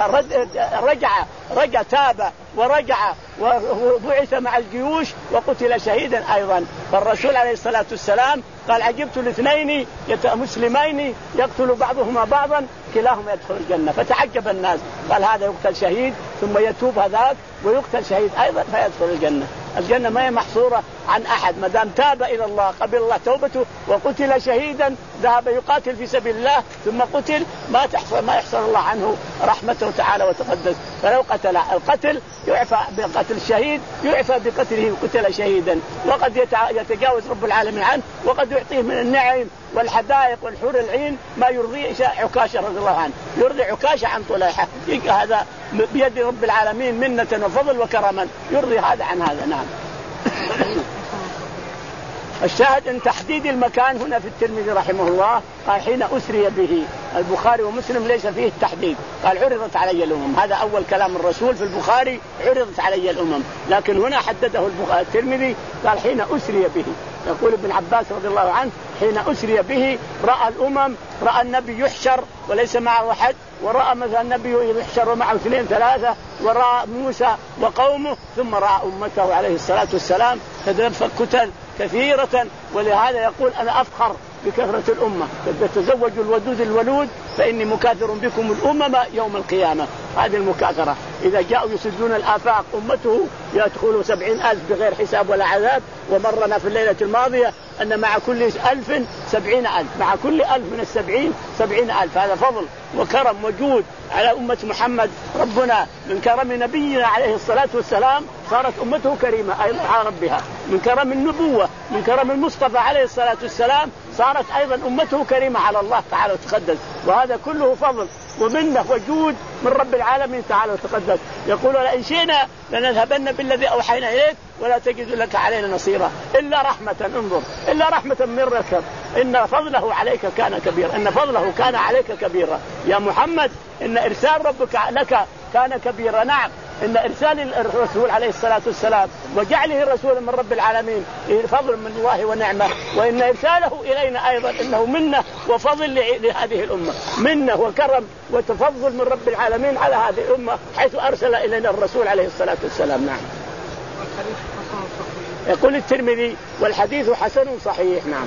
رجع رجع تاب ورجع وبعث مع الجيوش وقتل شهيدا أيضا. فالرسول عليه الصلاة والسلام قال عجبت الاثنين مسلمين يقتل بعضهما بعضا كلاهما يدخل الجنة. فتعجب الناس، قال هذا يقتل شهيد ثم يتوب هذاك ويقتل شهيد أيضا فيدخل الجنة. الجنة ما هي محصورة عن أحد، ما دام تاب إلى الله قبل الله توبته وقتل شهيدا ذهب يقاتل في سبيل الله ثم قتل، ما تحصل ما يحصل الله عنه رحمته تعالى وتقدس. فلو قتل القتل يعفى بقتل الشهيد، يعفى بقتله قتل شهيدا، وقد يتجاوز رب العالمين عنه، وقد يعطيه من النعم والحدائق والحور العين ما يرضي عكاشة رضي الله عنه، يرضي عكاشة عن طليحة. هذا بيد رب العالمين منة وفضل وكرما، يرضي هذا عن هذا. نعم. الشاهد ان تحديد المكان هنا في الترمذي رحمه الله قال حين أسري به. البخاري ومسلم ليس فيه التحديد، قال عرضت علي الأمم. هذا أول كلام الرسول في البخاري، عرضت علي الأمم، لكن هنا حدده الترمذي قال حين أسري به. يقول ابن عباس رضي الله عنه حين أسري به رأى الأمم، رأى النبي يحشر وليس معه أحد، ورأى مثلا النبي يحشر ومعه اثنين ثلاثة، ورأى موسى وقومه، ثم رأى أمته عليه الصلاة والسلام تدفق كثيرة. ولهذا يقول أنا أفخر بكثرة الأمة، تزوجوا الودود الولود فإني مكاثر بكم الأمم يوم القيامة. هذه المكاثرة إذا جاءوا يسدون الآفاق أمته يدخلوا سبعين ألف بغير حساب ولا عذاب. ومرنا في الليلة الماضية أن مع كل ألف سبعين ألف، مع كل ألف من السبعين سبعين ألف. هذا فضل وكرم وجود على أمة محمد. ربنا من كرم نبينا عليه الصلاة والسلام صارت أمته كريمة أيضا على ربها، من كرم النبوة من كرم المصطفى عليه الصلاة والسلام صارت أيضا أمته كريمة على الله تعالى وتقدس. وهذا كله فضل ومنه وجود من رب العالمين تعالى وتقدس. يقول لئن شئنا لنذهبن بالذي أوحينا إليك ولا تجد لك علينا نصيرا إلا رحمة. انظر، إلا رحمة من ربك، إن فضله عليك كان كبيرا، إن فضله كان عليك كبيرا يا محمد، إن إرسال ربك لك كان كبيرا. نعم، إن إرسال الرسول عليه الصلاة والسلام وجعله رسولا من رب العالمين فضل من الله ونعمة، وإن إرساله إلينا أيضا إنه منة وفضل لهذه الأمة، منة وكرم وتفضل من رب العالمين على هذه الأمة حيث أرسل إلينا الرسول عليه الصلاة والسلام. نعم. يقول الترمذي والحديث حسن صحيح. نعم.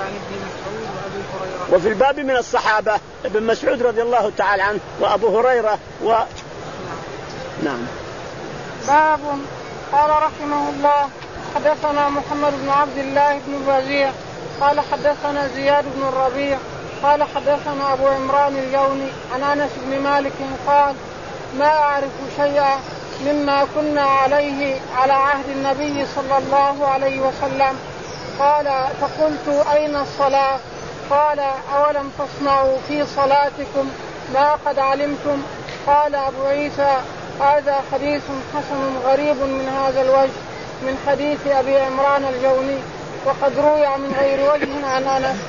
وفي الباب من الصحابة ابن مسعود رضي الله تعالى عنه وأبو هريرة و نعم. باب. قال رحمه الله حدثنا محمد بن عبد الله بن الوزير قال حدثنا زياد بن الربيع قال حدثنا أبو عمران الجوني عن أنس بن مالك قال ما أعرف شيئا مما كنا عليه على عهد النبي صلى الله عليه وسلم. قال فقلت أين الصلاة؟ قال أولم تصنعوا في صلاتكم ما قد علمتم؟ قال أبو عيسى هذا حديث حسن غريب من هذا الوجه من حديث أبي عمران الجوني وقد روي من غير وجه عن أنس.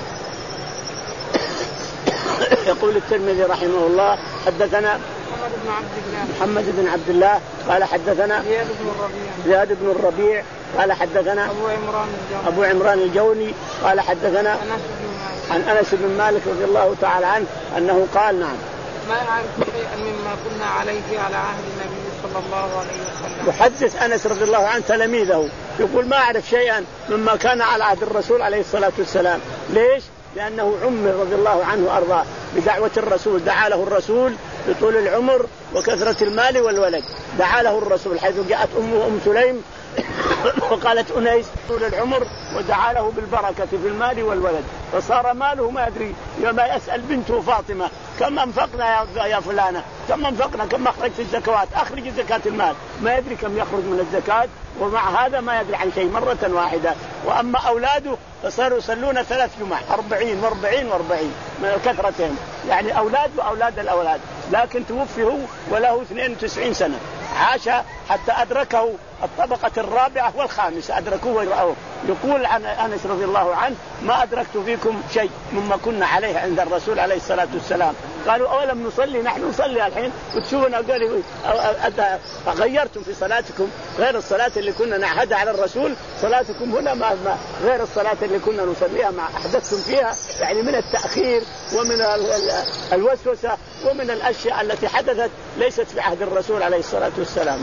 يقول الترمذي رحمه الله حدثنا محمد بن عبد الله محمد بن عبد الله قال حدثنا زياد بن الربيع زياد بن الربيع قال حدثنا أبو عمران الجوني أبو عمران الجوني قال حدثنا أنس بن عن أنس بن مالك رضي الله تعالى عنه أنه قال نعم ما أعرف شيئا مما كنا عليه على عهد النبي صلى الله عليه وسلم. يحدث أنس رضي الله عنه تلاميذه يقول ما أعرف شيئا مما كان على عهد الرسول عليه الصلاة والسلام. ليش؟ لأنه عمر رضي الله عنه وأرضاه بدعوة الرسول، دعا له الرسول بطول العمر وكثرة المال والولد، دعا له الرسول حيث جاءت أمه أم سليم وقالت أنيس طول العمر ودعا له بالبركة في المال والولد، فصار ماله ما يدري يوم يسأل بنته فاطمة كم أنفقنا يا فلانة، كم أنفقنا، كم أخرجت الزكوات، أخرج زكاة المال، ما يدري كم يخرج من الزكاة، ومع هذا ما يدري عن شيء مرة واحدة. وأما أولاده فصاروا يصلون ثلاث جمع أربعين وأربعين وأربعين من كثرتهم، يعني أولاد وأولاد الأولاد، لكن توفي هو وله اثنين وتسعين سنة، عاش حتى أدركه الطبقة الرابعة والخامسة، أدركوه ويرأوه. يقول عن أنس رضي الله عنه ما أدركت فيكم شيء مما كنا عليه عند الرسول عليه الصلاة والسلام. قالوا أولم نصلي؟ نحن نصلي الحين وتشوفنا قالوا غيرتم في صلاتكم غير الصلاة اللي كنا نعهدها على الرسول، صلاتكم هنا ما غير الصلاة اللي كنا نصليها ما أحدثتم فيها، يعني من التأخير ومن الوسوسة ومن الأشياء التي حدثت ليست في عهد الرسول عليه الصلاة والسلام.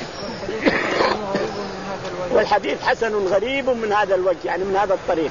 والحديث حسن غريب من هذا الوجه، يعني من هذا الطريق.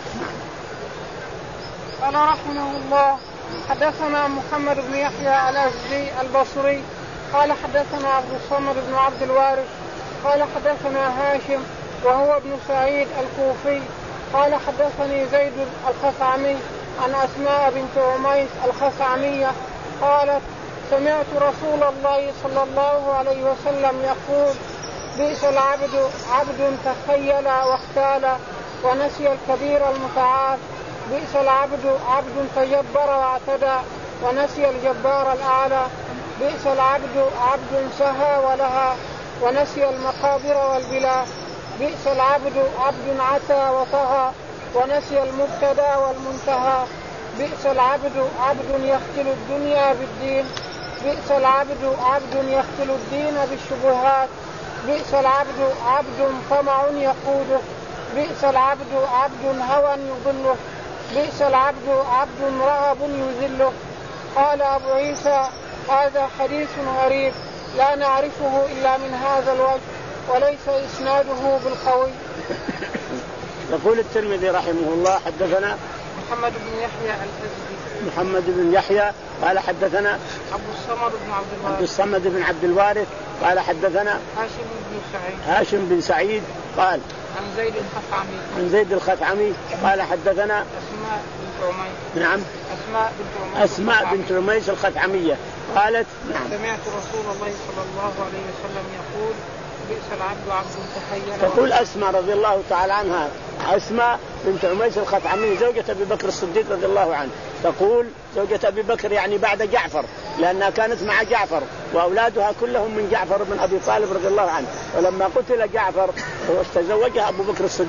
قال رحمه الله حدثنا محمد بن يحيى الأزدي البصري قال حدثنا عبد الصمد بن عبد الوارث قال حدثنا هاشم وهو ابن سعيد الكوفي قال حدثني زيد الخثعمي عن أسماء بنت عميس الخثعمية قالت سمعت رسول الله صلى الله عليه وسلم يقول بئس العبد عبد تخيل واختال ونسي الكبير المتعال، بئس العبد عبد تجبر واعتدى ونسي الجبار الأعلى، بئس العبد عبد سهى ولها ونسي المقابر والبلا، بئس العبد عبد عتى وطغى ونسي المبتدى والمنتهى، بئس العبد عبد يختل الدنيا بالدين، بئس العبد عبد يختل الدين بالشبهات، بئس العبد عبد طمع يقوده، بئس العبد عبد هوى يضله، بئس العبد عبد رهب يذله. قال أبو عيسى هذا حديث غريب لا نعرفه إلا من هذا الوجه وليس إسناده بالقوي. يقول الترمذي رحمه الله حدثنا محمد بن يحيى الأزدي محمد بن يحيى قال حدثنا عبد الصمد بن عبد الوارث عبد الصمد بن عبد الوارث قال حدثنا هاشم بن سعيد هاشم بن سعيد قال عن زيد الخثعمي عن زيد الخثعمي قال حدثنا أسماء بنت عميس نعم أسماء بنت عميس أسماء بنت عميس الخثعمية قالت نعم سمعت رسول الله صلى الله عليه وسلم يقول بئس العبد عبد تخيل. تقول أسماء رضي الله تعالى عنها أسماء بنت عميس الخثعمي زوجة أبي بكر الصديق رضي الله عنه، تقول زوجة أبي بكر يعني بعد جعفر لأنها كانت مع جعفر وأولادها كلهم من جعفر بن أبي طالب رضي الله عنه، ولما قتل جعفر تزوجها أبو بكر الصديق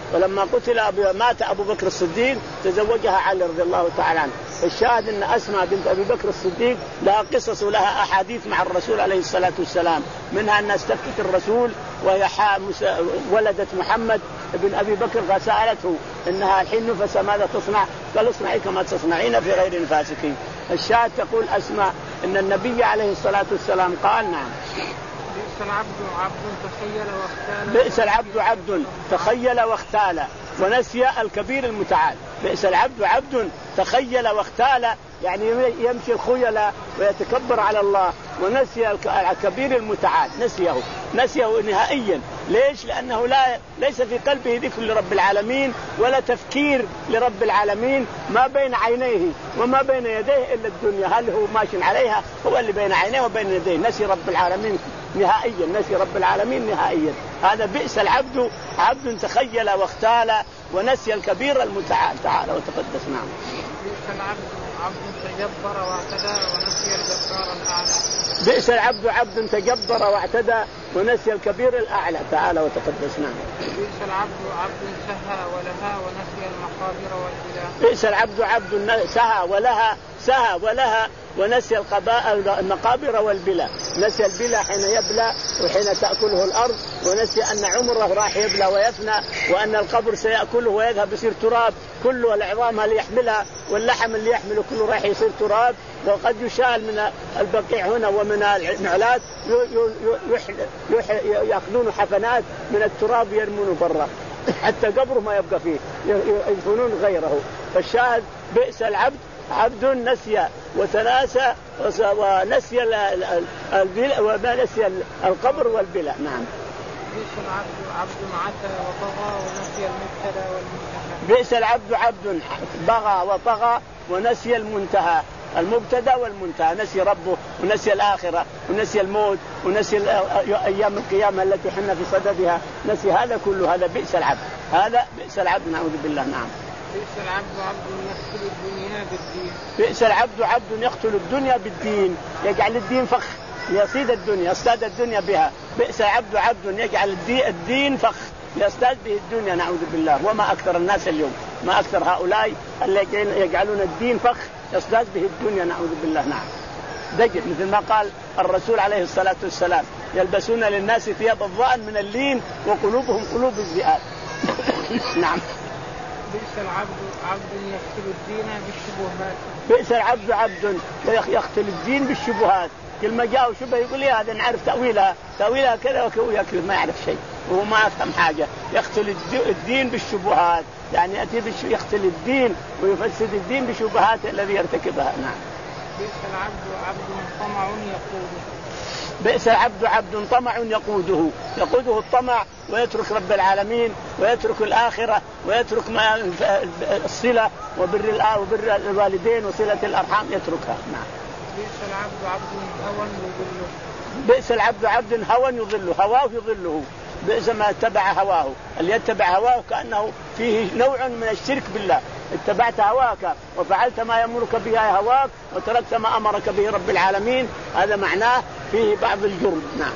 ولما قتل أبو مات أبو بكر الصديق تزوجها علي رضي الله تعالى عنه. الشاهد أن أسماء بنت أبي بكر الصديق لها قصص ولها أحاديث مع الرسول عليه الصلاة والسلام، منها أن استفتت الرسول وهي ولدت محمد ابن أبي بكر فسألته إنها الحين نفس ماذا تصنع؟ قال اصنعي كما تصنعين في غير فاسقين. الشاهد تقول أسماء إن النبي عليه الصلاة والسلام قال نعم بئس العبد عبد تخيل واختال بئس العبد عبد تخيل واختال ونسي الكبير المتعال. بئس العبد عبد تخيل واختال يعني يمشي الخيلاء ويتكبر على الله، ونسي الكبير المتعال نسيه نسيه نهائيا. ليش؟ لأنه لا ليس في قلبه ذكر لرب العالمين ولا تفكير لرب العالمين، ما بين عينيه وما بين يديه إلا الدنيا، هل هو ماشي عليها هو اللي بين عينيه وبين يديه، نسي رب العالمين نهائيا نسي رب العالمين نهائيا. هذا بئس العبد عبد تخيل واختال ونسي الكبير المتعال تعالى وتقدس. نعم بئس العبد عبد تجبر واعتدى ونسي الجبار الأعلى. بئس العبد عبد تجبر واعتدى ونسي الكبير الأعلى تعالى وتقدس. نعم بئس العبد عبد سهى ولها ونسي المقابر والبلى. بئس العبد عبد سهى ولها سهى ولها ونسي المقابر والبلى. نسي البلى حين يبلى وحين تأكله الأرض، ونسي أن عمره راح يبلى ويفنى، وأن القبر سيأكله ويذهب يصير تراب، كله العظام اللي يحملها واللحم اللي يحمله كله راح يصير تراب. وقد يشال من البقيع هنا ومن النعلات يأخذون حفنات من التراب يرمونه برا حتى قبره ما يبقى فيه، يدفنون غيره. فالشاهد بئس العبد عبد نسي وتناسى ونسي ونسي القبر والبلاء. نعم بئس العبد عبد عتى وطغى ونسي المبتدى والمنتهى. بئس العبد عبد بغى وطغى ونسي المنتهى المبتدى والمنتهى، نسي ربه ونسي الآخرة ونسي الموت ونسي أيام القيامة التي حنا في صددها، نسي هذا كله. هذا بئس العبد، هذا بئس العبد نعوذ بالله. نعم بئس العبد عبد يقتل الدنيا بالدين. بئس العبد عبد يقتل الدنيا بالدين، يجعل الدين فخ يصيد الدنيا يصطاد الدنيا بها. بئس العبد عبد يجعل الدين فخ يصطاد به الدنيا نعوذ بالله. وما أكثر الناس اليوم، ما أكثر هؤلاء اللي يجعلون الدين فخ يصطاد به الدنيا نعوذ بالله. نعم دجل مثل ما قال الرسول عليه الصلاة والسلام يلبسون للناس ثياب الظأن من اللين وقلوبهم قلوب الذئاب. نعم بئس العبد عبد يقتل الدين بالشبهات. بئس العبد عبد يقتل الدين بالشبهات. كل ما جاء شبه يقول لي هذا نعرف تأويلها تأويلها كذا وكذا، ما يعرف شيء وهو ما يفهم حاجة. يقتل الدين بالشبهات يعني يأتي يقتل الدين ويفسد الدين بشبهات الذي يرتكبها. نعم بئس العبد عبد طمع يقوده. بئس العبد عبد طمع يقوده، يقوده الطمع ويترك رب العالمين ويترك الآخرة ويترك ما الصلة وبر وبر الوالدين وصلة الأرحام يتركها. نعم بئس العبد عبد هوى يضله. بئس العبد عبد هوى يضله، هواه يضله. بئس ما اتبع هواه، اللي يتبع هواه كأنه فيه نوع من الشرك بالله. اتبعت هواك وفعلت ما يأمرك به هواك وتركت ما أمرك به رب العالمين، هذا معناه فيه بعض الجرم. نعم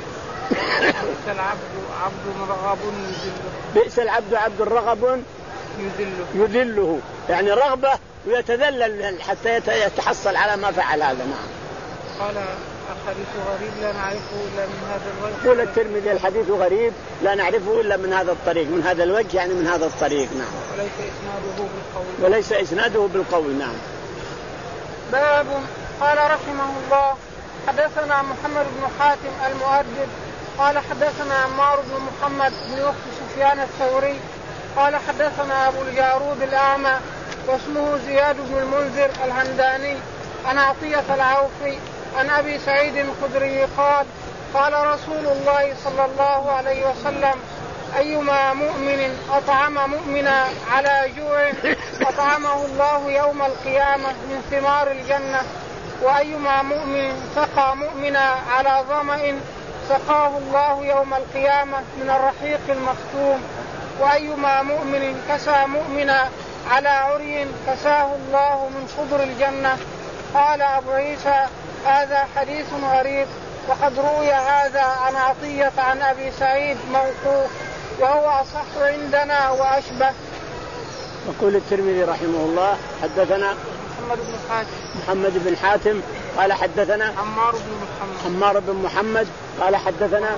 بئس العبد عبد رغب يذله. بئس العبد عبد رغب يذله يذله يعني رغبة ويتذلل حتى يتحصل على ما فعل هذا. نعم قال الحديث غريب لا نعرفه إلا من هذا الوجه. يقول الترمذي الحديث غريب لا نعرفه إلا من هذا الطريق، من هذا الوجه يعني من هذا الطريق. نعم وليس إسناده بالقول. وليس إسناده بالقول. نعم باب. قال رحمه الله حدثنا محمد بن حاتم المؤدب قال حدثنا عمار بن محمد بن أخت سفيان الثوري قال حدثنا أبو الجارود الأعمى واسمه زياد بن المنذر الهمداني عن عطية العوفي عن أبي سعيد الخدري قال قال رسول الله صلى الله عليه وسلم أيما مؤمن أطعم مؤمنا على جوع أطعمه الله يوم القيامة من ثمار الجنة، وأيما مؤمن سقى مؤمنا على ظمأ سقاه الله يوم القيامة من الرحيق المختوم، وأيما مؤمن كسى مؤمنا على عري كساه الله من خضر الجنة. قال أبو عيسى هذا حديث غريب، وقد روي هذا عن عطية عن أبي سعيد موقوف، وهو أصح عندنا وأشبه. يقول الترمذي رحمه الله حدثنا محمد بن حاتم محمد بن حاتم قال حدثنا عمار بن محمد عمار بن محمد قال حدثنا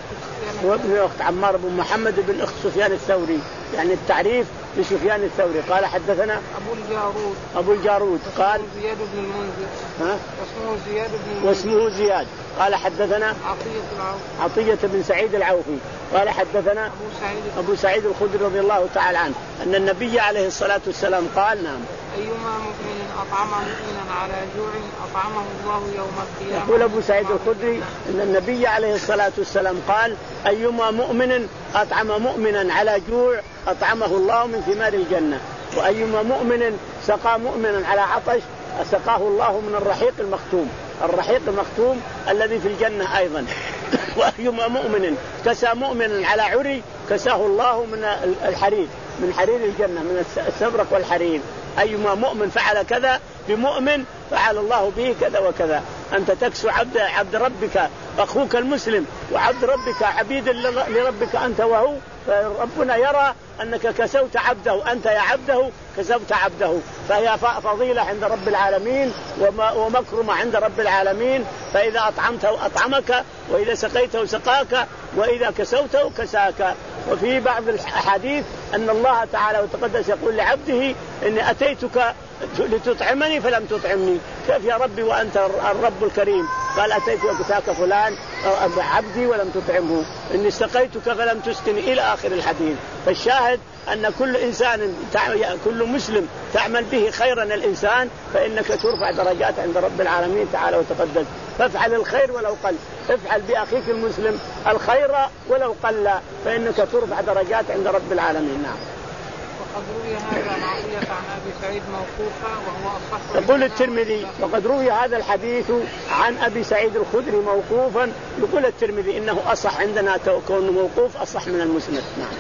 هو ابن أخت عمار بن محمد بن أخت سفيان الثوري، يعني التعريف لسفيان الثوري. قال حدثنا أبو الجارود أبو الجارود قال زياد بن المنذر ها واسمه زياد بن المنذر واسمه زياد قال حدثنا عطية العوفي عطية بن سعيد العوفي قال حدثنا أبو سعيد أبو سعيد الخدري رضي الله تعالى عنه أن النبي عليه الصلاة والسلام قال نعم أيما مؤمن أطعم مؤمنا على جوع أطعمه الله يوم القيامة. يقول أبو سعيد الخدري أن النبي عليه الصلاة والسلام قال أيما مؤمن أطعم مؤمنا على جوع أطعمه الله من ثمار الجنة، وأيما مؤمن سقى مؤمنا على عطش سقاه الله من الرحيق المختوم، الرحيق المختوم الذي في الجنة أيضا. وأيما مؤمن كسى مؤمنا على عري كساه الله من الحرير، من حرير الجنة، من السبرق والحرير. أيما مؤمن فعل كذا بمؤمن فعل الله به كذا وكذا. أنت تكسو عبد, عبد ربك أخوك المسلم وعبد ربك عبيد لربك أنت وهو، فربنا يرى أنك كسوت عبده، أنت يا عبده كسوت عبده، فهي فضيلة عند رب العالمين ومكرمة عند رب العالمين. فإذا أطعمته أطعمك، وإذا سقيته سقاك، وإذا كسوته كساك. وفي بعض الأحاديث أن الله تعالى وتقدس يقول لعبده إني أتيتك لتطعمني فلم تطعمني، كيف يا ربي وأنت الرب الكريم؟ قال أتيت وكساك فلان عبدي ولم تطعمه، إني سقيتك فلم تسقني، إلى آخر الحديث. فالشاهد أن كل إنسان كل مسلم تعمل به خيرا الإنسان فإنك ترفع درجات عند رب العالمين تعالى وتقدس. فافعل الخير ولو قل، افعل بأخيك المسلم الخير ولو قل، فإنك ترفع درجات عند رب العالمين. نعم. وقد روي هذا عن عطية عن أبي سعيد موقوفا وهو أصح. يقول الترمذي وقد روي هذا الحديث عن أبي سعيد الخدري موقوفا. يقول الترمذي إنه أصح عندنا، كونه موقوف أصح من المسند. نعم.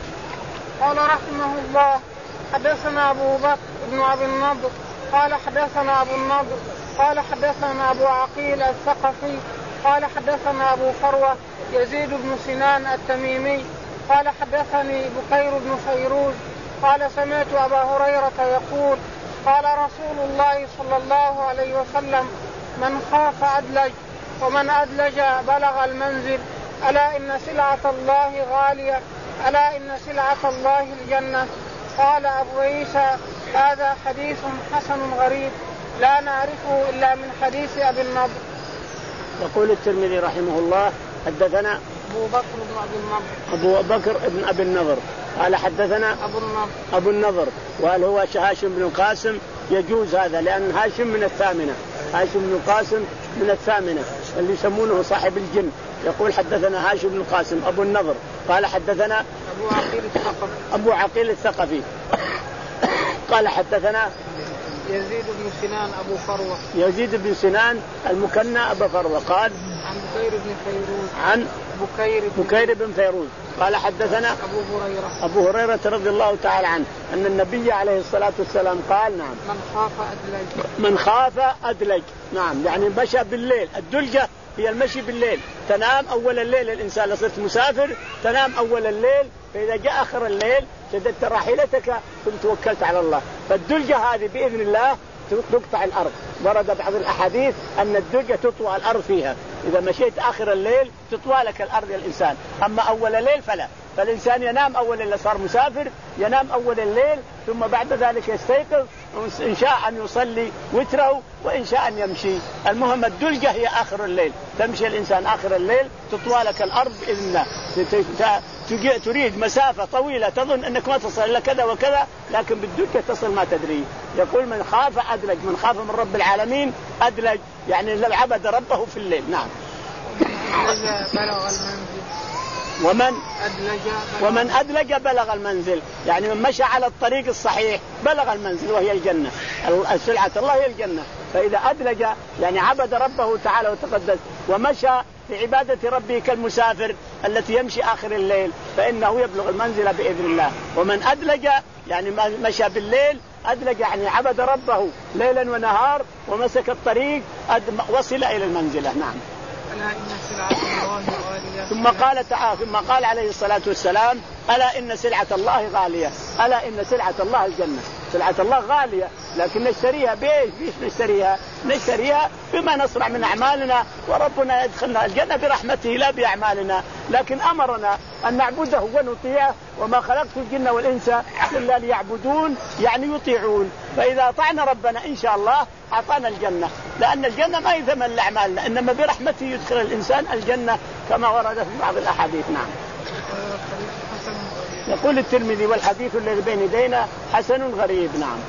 قال رحمه الله حدثنا أبو بكر بن أبي النضر قال حدثنا أبو النضر قال حدثنا أبو عقيل الثقفي قال حدثنا أبو فروة يزيد بن سنان التميمي قال حدثني بكير بن فيروز قال سمعت أبا هريرة يقول قال رسول الله صلى الله عليه وسلم من خاف أدلج ومن أدلج بلغ المنزل، ألا إن سلعة الله غالية، ألا إن سلعة الله الجنة. قال أبو عيسى هذا حديث حسن غريب لا نعرفه إلا من حديث أبي النضر. يقول الترمذي رحمه الله حدثنا أبو بكر بن أبي النضر أبو بكر بن أبي النضر قال حدثنا أبو النضر أبو النضر وقال هو هاشم بن القاسم. يجوز هذا لأن هاشم من الثامنة، هاشم بن القاسم من الثامنة اللي يسمونه صاحب الجن. يقول حدثنا هاشم بن القاسم أبو النضر قال حدثنا أبو عقيل الثقفي أبو عقيل الثقفي قال حدثنا يزيد بن سنان أبو فروة يزيد بن سنان المكنى أبو فروة قال عن بكير بن فيروز عن بكير بن, بكير بن فيروز قال حدثنا أبو هريرة أبو هريرة رضي الله تعالى عنه أن النبي عليه الصلاة والسلام قال نعم من خاف أدلج من خاف أدلج. نعم يعني مشى بالليل. الدلجة هي المشي بالليل، تنام أول الليل. الإنسان لصرت مسافر تنام أول الليل، فإذا جاء آخر الليل شددت راحلتك ثم توكلت على الله. فالدلجة هذه بإذن الله تقطع الأرض. ورد بعض الأحاديث أن الدلجة تطوى الأرض فيها، إذا مشيت آخر الليل تطوى لك الأرض يا الإنسان، أما أول الليل فلا. فالإنسان ينام أول الليل، صار مسافر ينام أول الليل ثم بعد ذلك يستيقظ، إن شاء أن يصلي وتره وإن شاء أن يمشي. المهم الدلجة هي آخر الليل، تمشي الإنسان آخر الليل تطوى لك الأرض بإذن الله. تريد مسافة طويلة تظن أنك ما تصل إلا كذا وكذا، لكن بالدلجة تصل ما تدري. يقول من خاف أدلج، من خاف من رب العالمين أدلج، يعني لو عبد ربه في الليل. نعم. بلغ المنزل ومن أدلج ومن أدلج بلغ المنزل، يعني من مشى على الطريق الصحيح بلغ المنزل وهي الجنة. سلعة الله هي الجنة. فإذا أدلج يعني عبد ربه تعالى وتقدس ومشى في عبادة ربه كالمسافر التي يمشي آخر الليل فإنه يبلغ المنزل بإذن الله. ومن أدلج يعني مشى بالليل، أدلج يعني عبد ربه ليلا ونهار ومسك الطريق وصل إلى المنزلة. نعم. ألا إن سلعة الله غالية. ثم قال تعالى ثم قال عليه الصلاة والسلام ألا إن سلعة الله غالية. ألا إن سلعة الله الجنة. سلعة الله غالية لكن نشتريها بإيش؟ بإيش نشتريها؟ نشتريها بما نصنع من أعمالنا، وربنا يدخلنا الجنة برحمته لا بأعمالنا، لكن أمرنا أن نعبده ونطيعه. وما خلقت الجن والإنس إلا ليعبدون، يعني يطيعون. فإذا أطعنا ربنا إن شاء الله أعطانا الجنة، لأن الجنة ما يثمن لأعمالنا، إنما برحمته يدخل الإنسان الجنة كما ورد في بعض الأحاديث. نعم. يقول الترمذي والحديث الذي بين يدينا حسن غريب. نعم.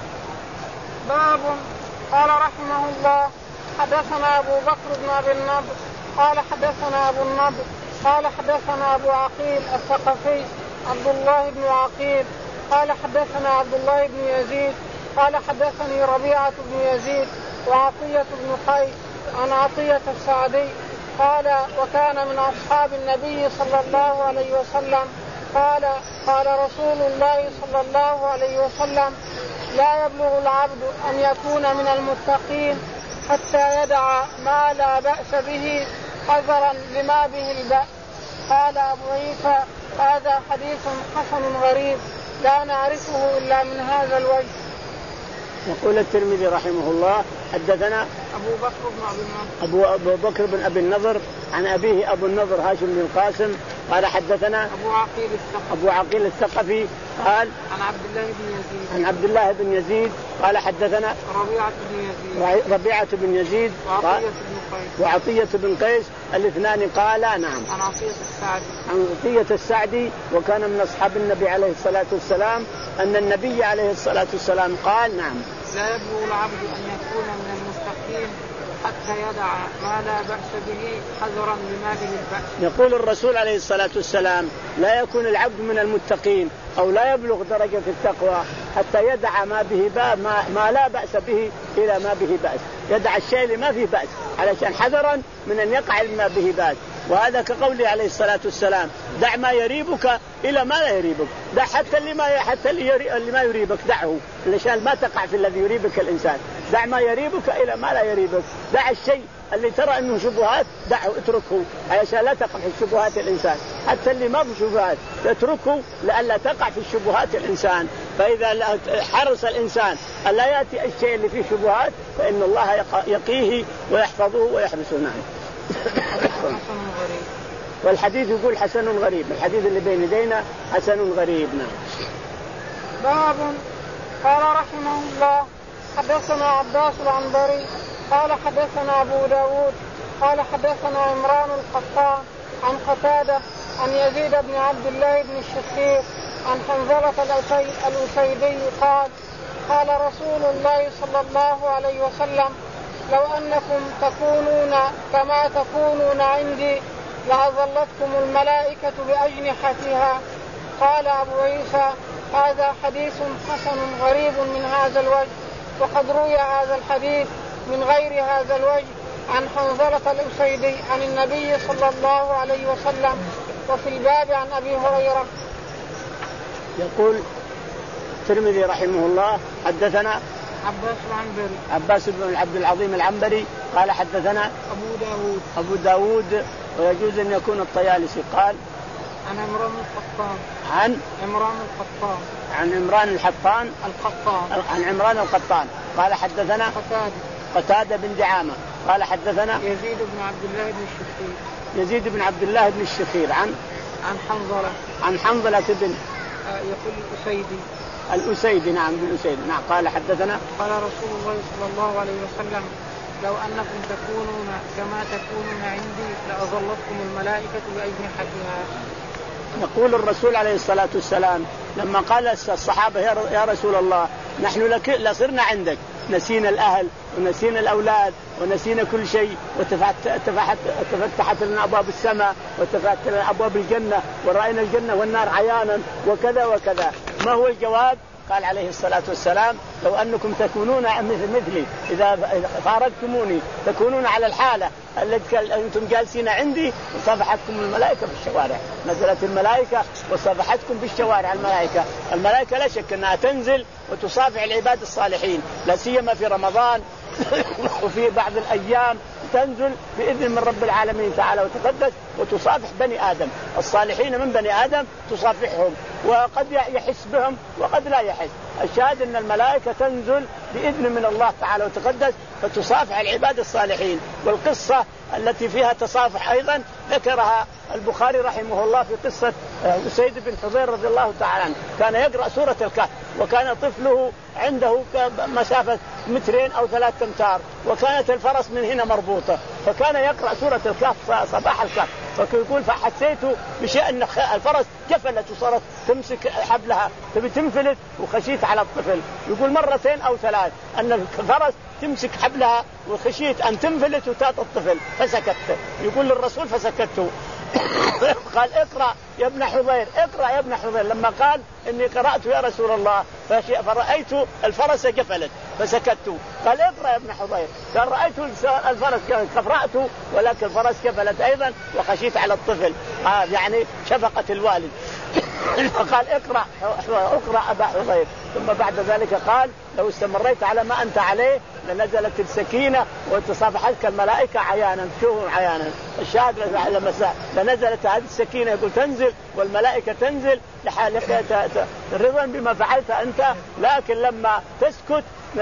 باب. قال رحمه الله حدثنا أبو بكر بن أبي النضر قال حدثنا أبو النضر قال حدثنا أبو عقيل الثقفي عبد الله بن عقيل قال حدثنا عبد الله بن يزيد قال حدثني ربيعة بن يزيد وعطية بن قيس عن عطية السعدي قال وكان من أصحاب النبي صلى الله عليه وسلم قال قال رسول الله صلى الله عليه وسلم لا يبلغ العبد أن يكون من المتقين حتى يدع ما لا بأس به حذرا لما به البأس. قال أبو عيسى هذا حديث حسن غريب لا نعرفه إلا من هذا الوجه. يقول الترمذي رحمه الله حدثنا أبو بكر بن أبي النضر أبو, أبو بكر بن أبي النضر عن أبيه أبو النضر هاشم بن القاسم قال حدثنا أبو عقيل الثقفي أبو عقيل الثقفي قال عن عبد الله بن يزيد عن عبد الله بن يزيد قال حدثنا ربيعة بن يزيد ربيعة بن يزيد وعطية بن قيس وعطية بن قيس الاثنان قالا. نعم. عن عطية السعدي عن عطية السعدي وكان من أصحاب النبي عليه الصلاة والسلام أن النبي عليه الصلاة والسلام قال نعم لا يبلغ العبد أن يكون من المستقيم حتى يدع ما لا بأس به حذرا لما به البأس. يقول الرسول عليه الصلاة والسلام لا يكون العبد من المتقين أو لا يبلغ درجة التقوى حتى يدع ما به بأس ما, ما لا بأس به إلى ما به بأس، يدع الشيء اللي ما فيه بأس علشان حذرا من أن يقع ما به بأس. وهذا كقوله عليه الصلاة والسلام دع ما يريبك إلى ما لا يريبك، دع حتى اللي ما حتى اللي, يري... اللي ما يريبك دعه علشان ما تقع في الذي يريبك الإنسان. دع ما يريبك إلى ما لا يريبك، دع الشيء اللي ترى أنه شبهات دعه اتركه علشان لا تقع في الشبهات الإنسان، حتى اللي ما بشبهات اتركه لئلا تقع في الشبهات الإنسان. فإذا حرص الإنسان ألا يأتي الشيء اللي فيه شبهات فإن الله يقيه ويحفظه ويحرسه. نعم. والحديث يقول حسن غريب، الحديث اللي بين يدينا حسن غريب. نعم. باب. قال رحمه الله حدثنا عباس العنبري قال حدثنا أبو داود قال حدثنا عمران القطان عن قتادة عن يزيد بن عبد الله بن الشخير عن حنظلة الأسيدي قال قال رسول الله صلى الله عليه وسلم لو أنكم تكونون كما تكونون عندي لأظلتكم الملائكة بأجنحتها. قال أبو عيسى هذا حديث حسن غريب من هذا الوجه، وقد روي هذا الحديث من غير هذا الوجه عن حنظلة الأسيدي عن النبي صلى الله عليه وسلم، وفي الباب عن أبي هريرة. يقول الترمذي رحمه الله حدثنا عباس العنبري عباس بن عبد العظيم العنبري قال حدثنا أبو داود أبو داود ويجوز أن يكون الطيالسي قال عن عمران القطان عن عمران القطان عن عمران الحطان القطان عن عمران القطان قال حدثنا قتادة قتادة بن دعامة قال حدثنا يزيد بن عبد الله بن الشخير يزيد بن عبد الله بن الشخير عن عن حنظلة عن حنظلة بن آه يقول الأسيدي الأسيدي نعم بن الأسيدي نعم قال حدثنا قال رسول الله صلى الله عليه وسلم لو أنكم تكونون كما تكونون عندي لأظلتكم الملائكة بأجنحتها. يقول الرسول عليه الصلاة والسلام لما قال الصحابة يا رسول الله نحن لصرنا عندك، نسينا الأهل ونسينا الأولاد ونسينا كل شيء، وتفتحت لنا أبواب السماء وتفتحت لنا أبواب الجنة ورأينا الجنة والنار عيانا وكذا وكذا، ما هو الجواب؟ قال عليه الصلاة والسلام لو أنكم تكونون مثل مثلي إذا فارقتموني تكونون على الحالة التي أنتم جالسين عندي وصافحتكم الملائكة في الشوارع. نزلت الملائكة وصافحتكم في الشوارع. الملائكة الملائكة لا شك أنها تنزل وتصافح العباد الصالحين، لا سيما في رمضان وفي بعض الأيام تنزل بإذن من رب العالمين تعالى وتقدس وتصافح بني آدم الصالحين من بني آدم تصافحهم، وقد يحس بهم وقد لا يحس. الشاهد أن الملائكة تنزل بإذن من الله تعالى وتقدس فتصافح العباد الصالحين. والقصة التي فيها تصافح أيضا ذكرها البخاري رحمه الله في قصة سيد بن حضير رضي الله تعالى عنه، كان يقرأ سورة الكهف وكان طفله عنده مسافة مترين أو ثلاثة أمتار وكانت الفرس من هنا مربوطة، فكان يقرأ سورة الكهف صباح الكهف، فيقول فحسيت بشيء أن الفرس جفلت وصارت تمسك حبلها تبي تنفلت وخشيت على الطفل. يقول مرتين أو ثلاث أن الفرس تمسك حبلها وخشيت أن تنفلت وتعطى الطفل فسكت. يقول للرسول فسكته. قال اقرأ يا ابن حضير، اقرأ يا ابن حضير. لما قال إني قرأت يا رسول الله فرأيت الفرس جفلت فسكت. قال اقرأ يا ابن حضير. قال رأيت الفرس قرأت ولكن الفرس جفلت أيضا وخشيت على الطفل، آه يعني شفقة الوالد. فقال اقرأ اقرأ أبا حضير. ثم بعد ذلك قال لو استمريت على ما أنت عليه لنزلت السكينة وتصافحتك الملائكة عيانا، شوفوا عيانا. الشاهد لما لنزلت هذه السكينة يقول تنزل والملائكة تنزل لحالك رضا بما فعلت أنت، لكن لما تسكت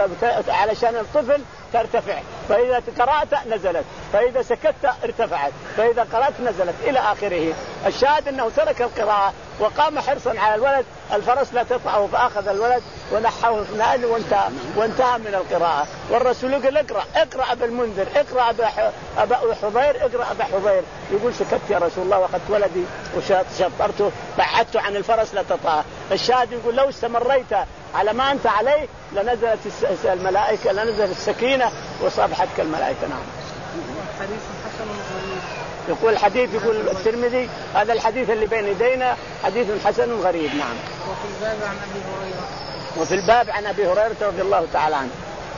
علشان الطفل ترتفع، فإذا قرأت نزلت، فإذا سكت ارتفعت، فإذا قرأت نزلت إلى آخره. الشاهد أنه ترك القراءة وقام حرصا على الولد، الفرس لا تطأه فأخذ الولد ونحوه نادي وانتهى, وانتهى من القراءة. والرسول يقول اقرأ اقرأ أبا المنذر، اقرأ أبا حضير، اقرأ أبا حضير. يقول سكت يا رسول الله وأخذت ولدي وشطرته بعدته عن الفرس لا تطأه. الشاهد يقول لو استمريت على ما أنت عليه لنزلت الملائكة لنزلت السكينة وصافحتك الملائكة. نعم. حديث حسن غريب. يقول الحديث يقول الترمذي هذا الحديث اللي بين يدينا حديث حسن غريب. نعم. وفي الباب عن أبي هريرة. وفي الباب عن أبي هريرة رضي الله تعالى عنه.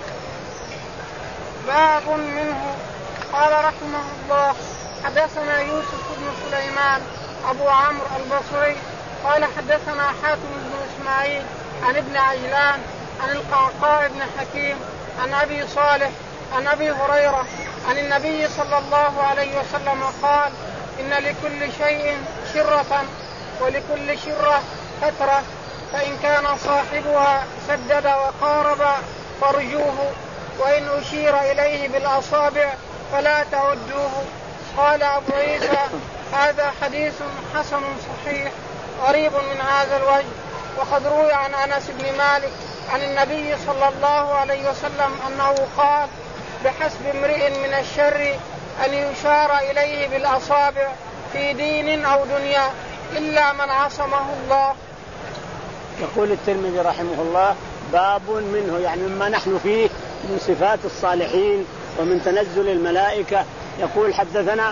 باب منه. قال رحمه الله حدثنا يوسف بن سليمان أبو عمرو البصري قال حدثنا حاتم بن إسماعيل عن ابن عجلان عن القعقاع بن حكيم عن أبي صالح عن أبي هريرة عن النبي صلى الله عليه وسلم قال إن لكل شيء شرة ولكل شرة فترة، فإن كان صاحبها سدد وقارب فارجوه، وإن أشير إليه بالأصابع فلا تعدوه. قال أبو عيسى هذا حديث حسن صحيح قريب من هذا الوجه. وقد روي عن أنس بن مالك عن النبي صلى الله عليه وسلم أنه قال بحسب امرئ من الشر أن يشار إليه بالأصابع في دين أو دنيا إلا من عصمه الله. يقول الترمذي رحمه الله باب منه يعني مما نحن فيه من صفات الصالحين ومن تنزل الملائكة. يقول حدثنا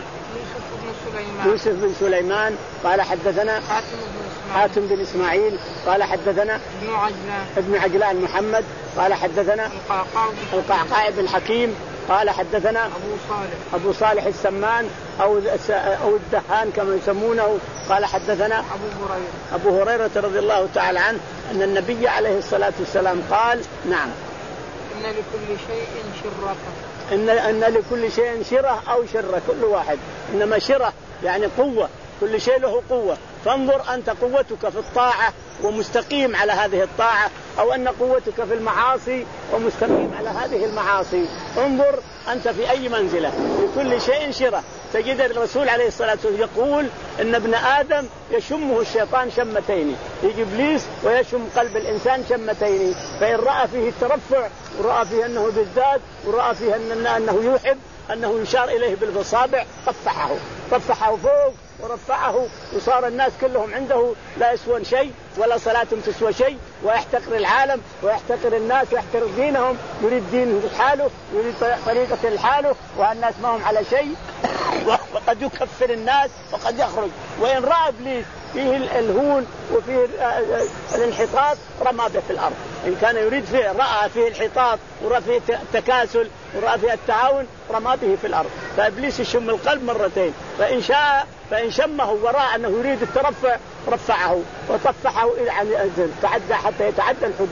يوسف بن سليمان قال حدثنا حاتم بن إسماعيل قال حدثنا ابن عجلان, ابن عجلان محمد قال حدثنا القعقاع بن حكيم قال حدثنا أبو صالح, أبو صالح السمان أو أو الدهان كما يسمونه قال حدثنا أبو هريرة, أبو هريرة رضي الله تعالى عنه أن النبي عليه الصلاة والسلام قال نعم إن لكل شيء شرة إن, إن لكل شيء شرة أو شرة كل واحد، إنما شرة يعني قوة، كل شيء له قوة. فانظر أنت قوتك في الطاعة ومستقيم على هذه الطاعة، أو أن قوتك في المعاصي ومستقيم على هذه المعاصي. انظر أنت في أي منزلة. لكل شيء شرة. تجد الرسول عليه الصلاة والسلام يقول إن ابن آدم يشمه الشيطان شمتين، يجي إبليس ويشم قلب الإنسان شمتين، فإن رأى فيه الترفع ورأى فيه أنه بالذات ورأى فيه أنه يحب أنه يشار إليه بالأصابع طفحه طفحه فوق ورفعه، وصار الناس كلهم عنده لا يسوون شيء ولا صلاتهم تسوى شيء، ويحتقر العالم ويحتقر الناس ويحتقر دينهم، يريد دين لحاله يريد طريقة لحاله والناس ما هم على شيء، وقد يكفر الناس وقد يخرج. وإن رأى إبليس فيه الهون وفيه الانحطاط رمى به في الأرض. إن كان يريد فيه رأى فيه الانحطاط ورأى فيه التكاسل ورأى فيه التعاون رمى به في الأرض. فإبليس يشم القلب مرتين، فإن شاء فإن شمه ورأى أنه يريد الترفع رفعه وطفحه يعني تعدى حتى يتعدى الحدود.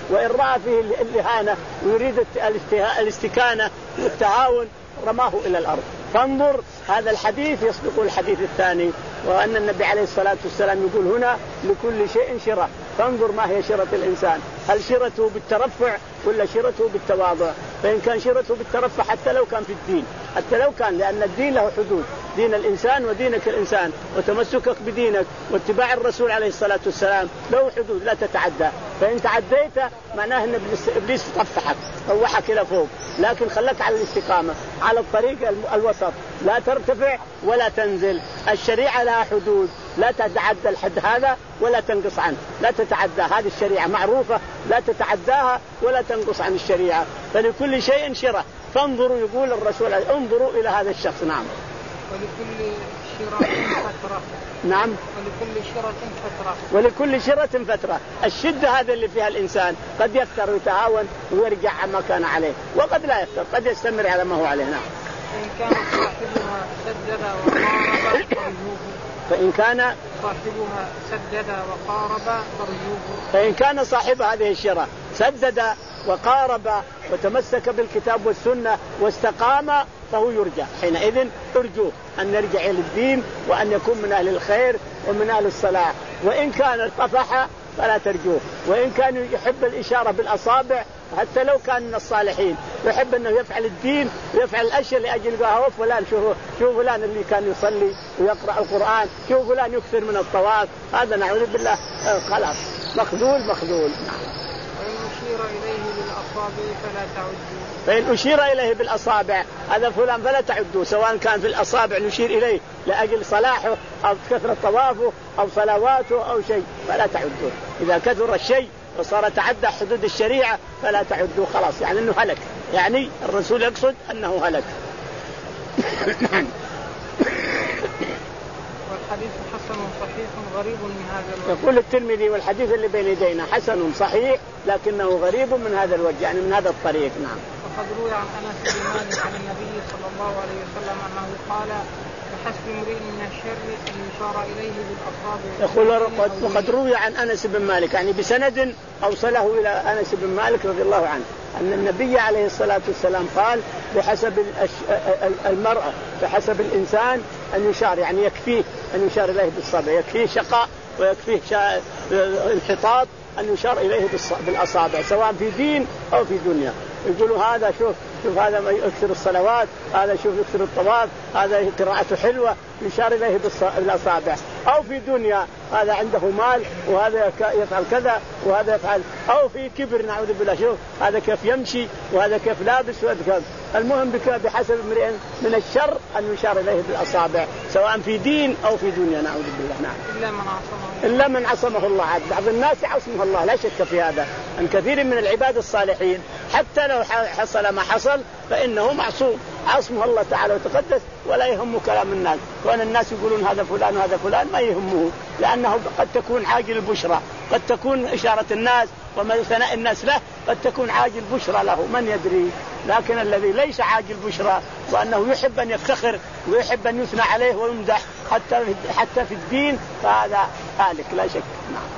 وإن رأى فيه الإهانة ويريد الاستكانة والتهاون رماه إلى الأرض. فانظر هذا الحديث يصدق الحديث الثاني، وأن النبي عليه الصلاة والسلام يقول هنا لكل شيء شرة. فانظر ما هي شرة الإنسان، هل شرته بالترفع ولا شرته بالتواضع؟ فإن كان شرته بالترفع حتى لو كان في الدين، حتى لو كان، لأن الدين له حدود، دين الإنسان ودينك الإنسان وتمسكك بدينك واتباع الرسول عليه الصلاة والسلام له حدود لا تتعدى. فإن تعديت معناه أن إبليس طفحك طوحك إلى فوق، لكن خلك على الاستقامة على الطريق الوسط، لا ترتفع ولا تنزل. الشريعة لها حدود لا تتعدى الحد هذا ولا تنقص عنه، لا تتعدى. هذه الشريعة معروفة لا تتعداها ولا تنقص عن الشريعة. فلكل شيء شرة. فانظروا يقول الرسول انظروا إلى هذا الشخص. نعم. ولكل شرة فترة. نعم. ولكل شرة فترة. ولكل شرة فترة. الشدة هذا اللي فيها الإنسان قد يفتر ويتهاون ويرجع عما كان عليه، وقد لا يفتر، قد يستمر على ما هو عليه. نعم. فإن كان صاحبها سدد وقارب فرجوه. فإن كان صاحبها سدد وقارب فرجوه. فإن كان صاحب هذه الشرة سدد وقارب وتمسك بالكتاب والسنة واستقام فهو يرجى. حينئذ ارجوه أن يرجع إلى الدين وأن يكون من أهل الخير ومن أهل الصلاح. وإن كان ارتفع فلا ترجوه. وإن كان يحب الإشارة بالأصابع حتى لو كان من الصالحين يحب أنه يفعل الدين ويفعل الأشياء لأجل قهوة فلان، شوفوا شوفوا فلان اللي كان يصلي ويقرأ القرآن، شوفوا فلان يكثر من الطواف، هذا نعوذ بالله خلاص مخذول مخذول. فإن أشير إليه بالأصابع فلا تعدوا. فإن أشير إليه بالأصابع هذا فلان فلا تعدوا، سواء كان في الأصابع نشير إليه لأجل صلاحه أو كثرة طوافه أو صلواته أو شيء فلا تعدوا. إذا كثر الشيء وصار تعدى حدود الشريعة فلا تعدوا، خلاص يعني أنه هلك، يعني الرسول يقصد أنه هلك. والحديث حسن صحيح غريب من هذا الوجه. يقول الترمذي والحديث اللي بين يدينا حسن صحيح لكنه غريب من هذا الوجه، يعني من هذا الطريق. نعم. وقد روي عن أنس بن مالك عن النبي صلى الله عليه وسلم أنه قال بحسب امرئ من الشر أن يشار إليه بالأصابع. يقول وقد روي عن أنس بن مالك، يعني بسند أوصله إلى أنس بن مالك رضي الله عنه أن النبي عليه الصلاة والسلام قال بحسب المرأة بحسب الإنسان أن يشار، يعني يكفيه أن يشار إليه بالصابع، يكفيه شقاء ويكفيه شا... انحطاط أن يشار إليه بالأصابع سواء في دين أو في دنيا. يقولوا هذا شوف شوف هذا ما يكثر الصلوات، هذا شوف يكثر الطواف، هذا قراءته حلوة يشار إليه بالأصابع. أو في دنيا هذا عنده مال وهذا يفعل كذا وهذا يفعل، أو في كبر نعوذ بالله، شوف هذا كيف يمشي وهذا كيف لابس وهذا كيف. المهم بك بحسب امرئ من الشر أن يشار إليه بالأصابع سواء في دين أو في دنيا نعوذ بالله. نعم. إلا من عصمه إلا من عصمه الله. عاد بعض الناس عصمه الله لا شك في هذا، أن كثير من العباد الصالحين حتى لو حصل ما حصل فإنه معصوم، عصمه الله تعالى وتقدس ولا يهم كلام الناس. وأن الناس يقولون هذا فلان وهذا فلان ما يهمه، لأنه قد تكون عاجل البشرى، قد تكون إشارة الناس وثناء الناس له، قد تكون عاجل بشرى له من يدري. لكن الذي ليس عاجل بشرى وأنه يحب أن يفتخر ويحب أن يثنى عليه ويمدح حتى حتى في الدين فهذا هالك لا شك. نعم.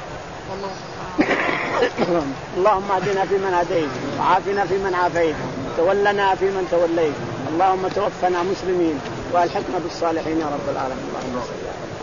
اللهم اهدنا فيمن هديت وعافنا فيمن عافيت تولنا فيمن توليت، اللهم توفنا مسلمين والحقنا بالصالحين يا رب العالمين. اللهم صل على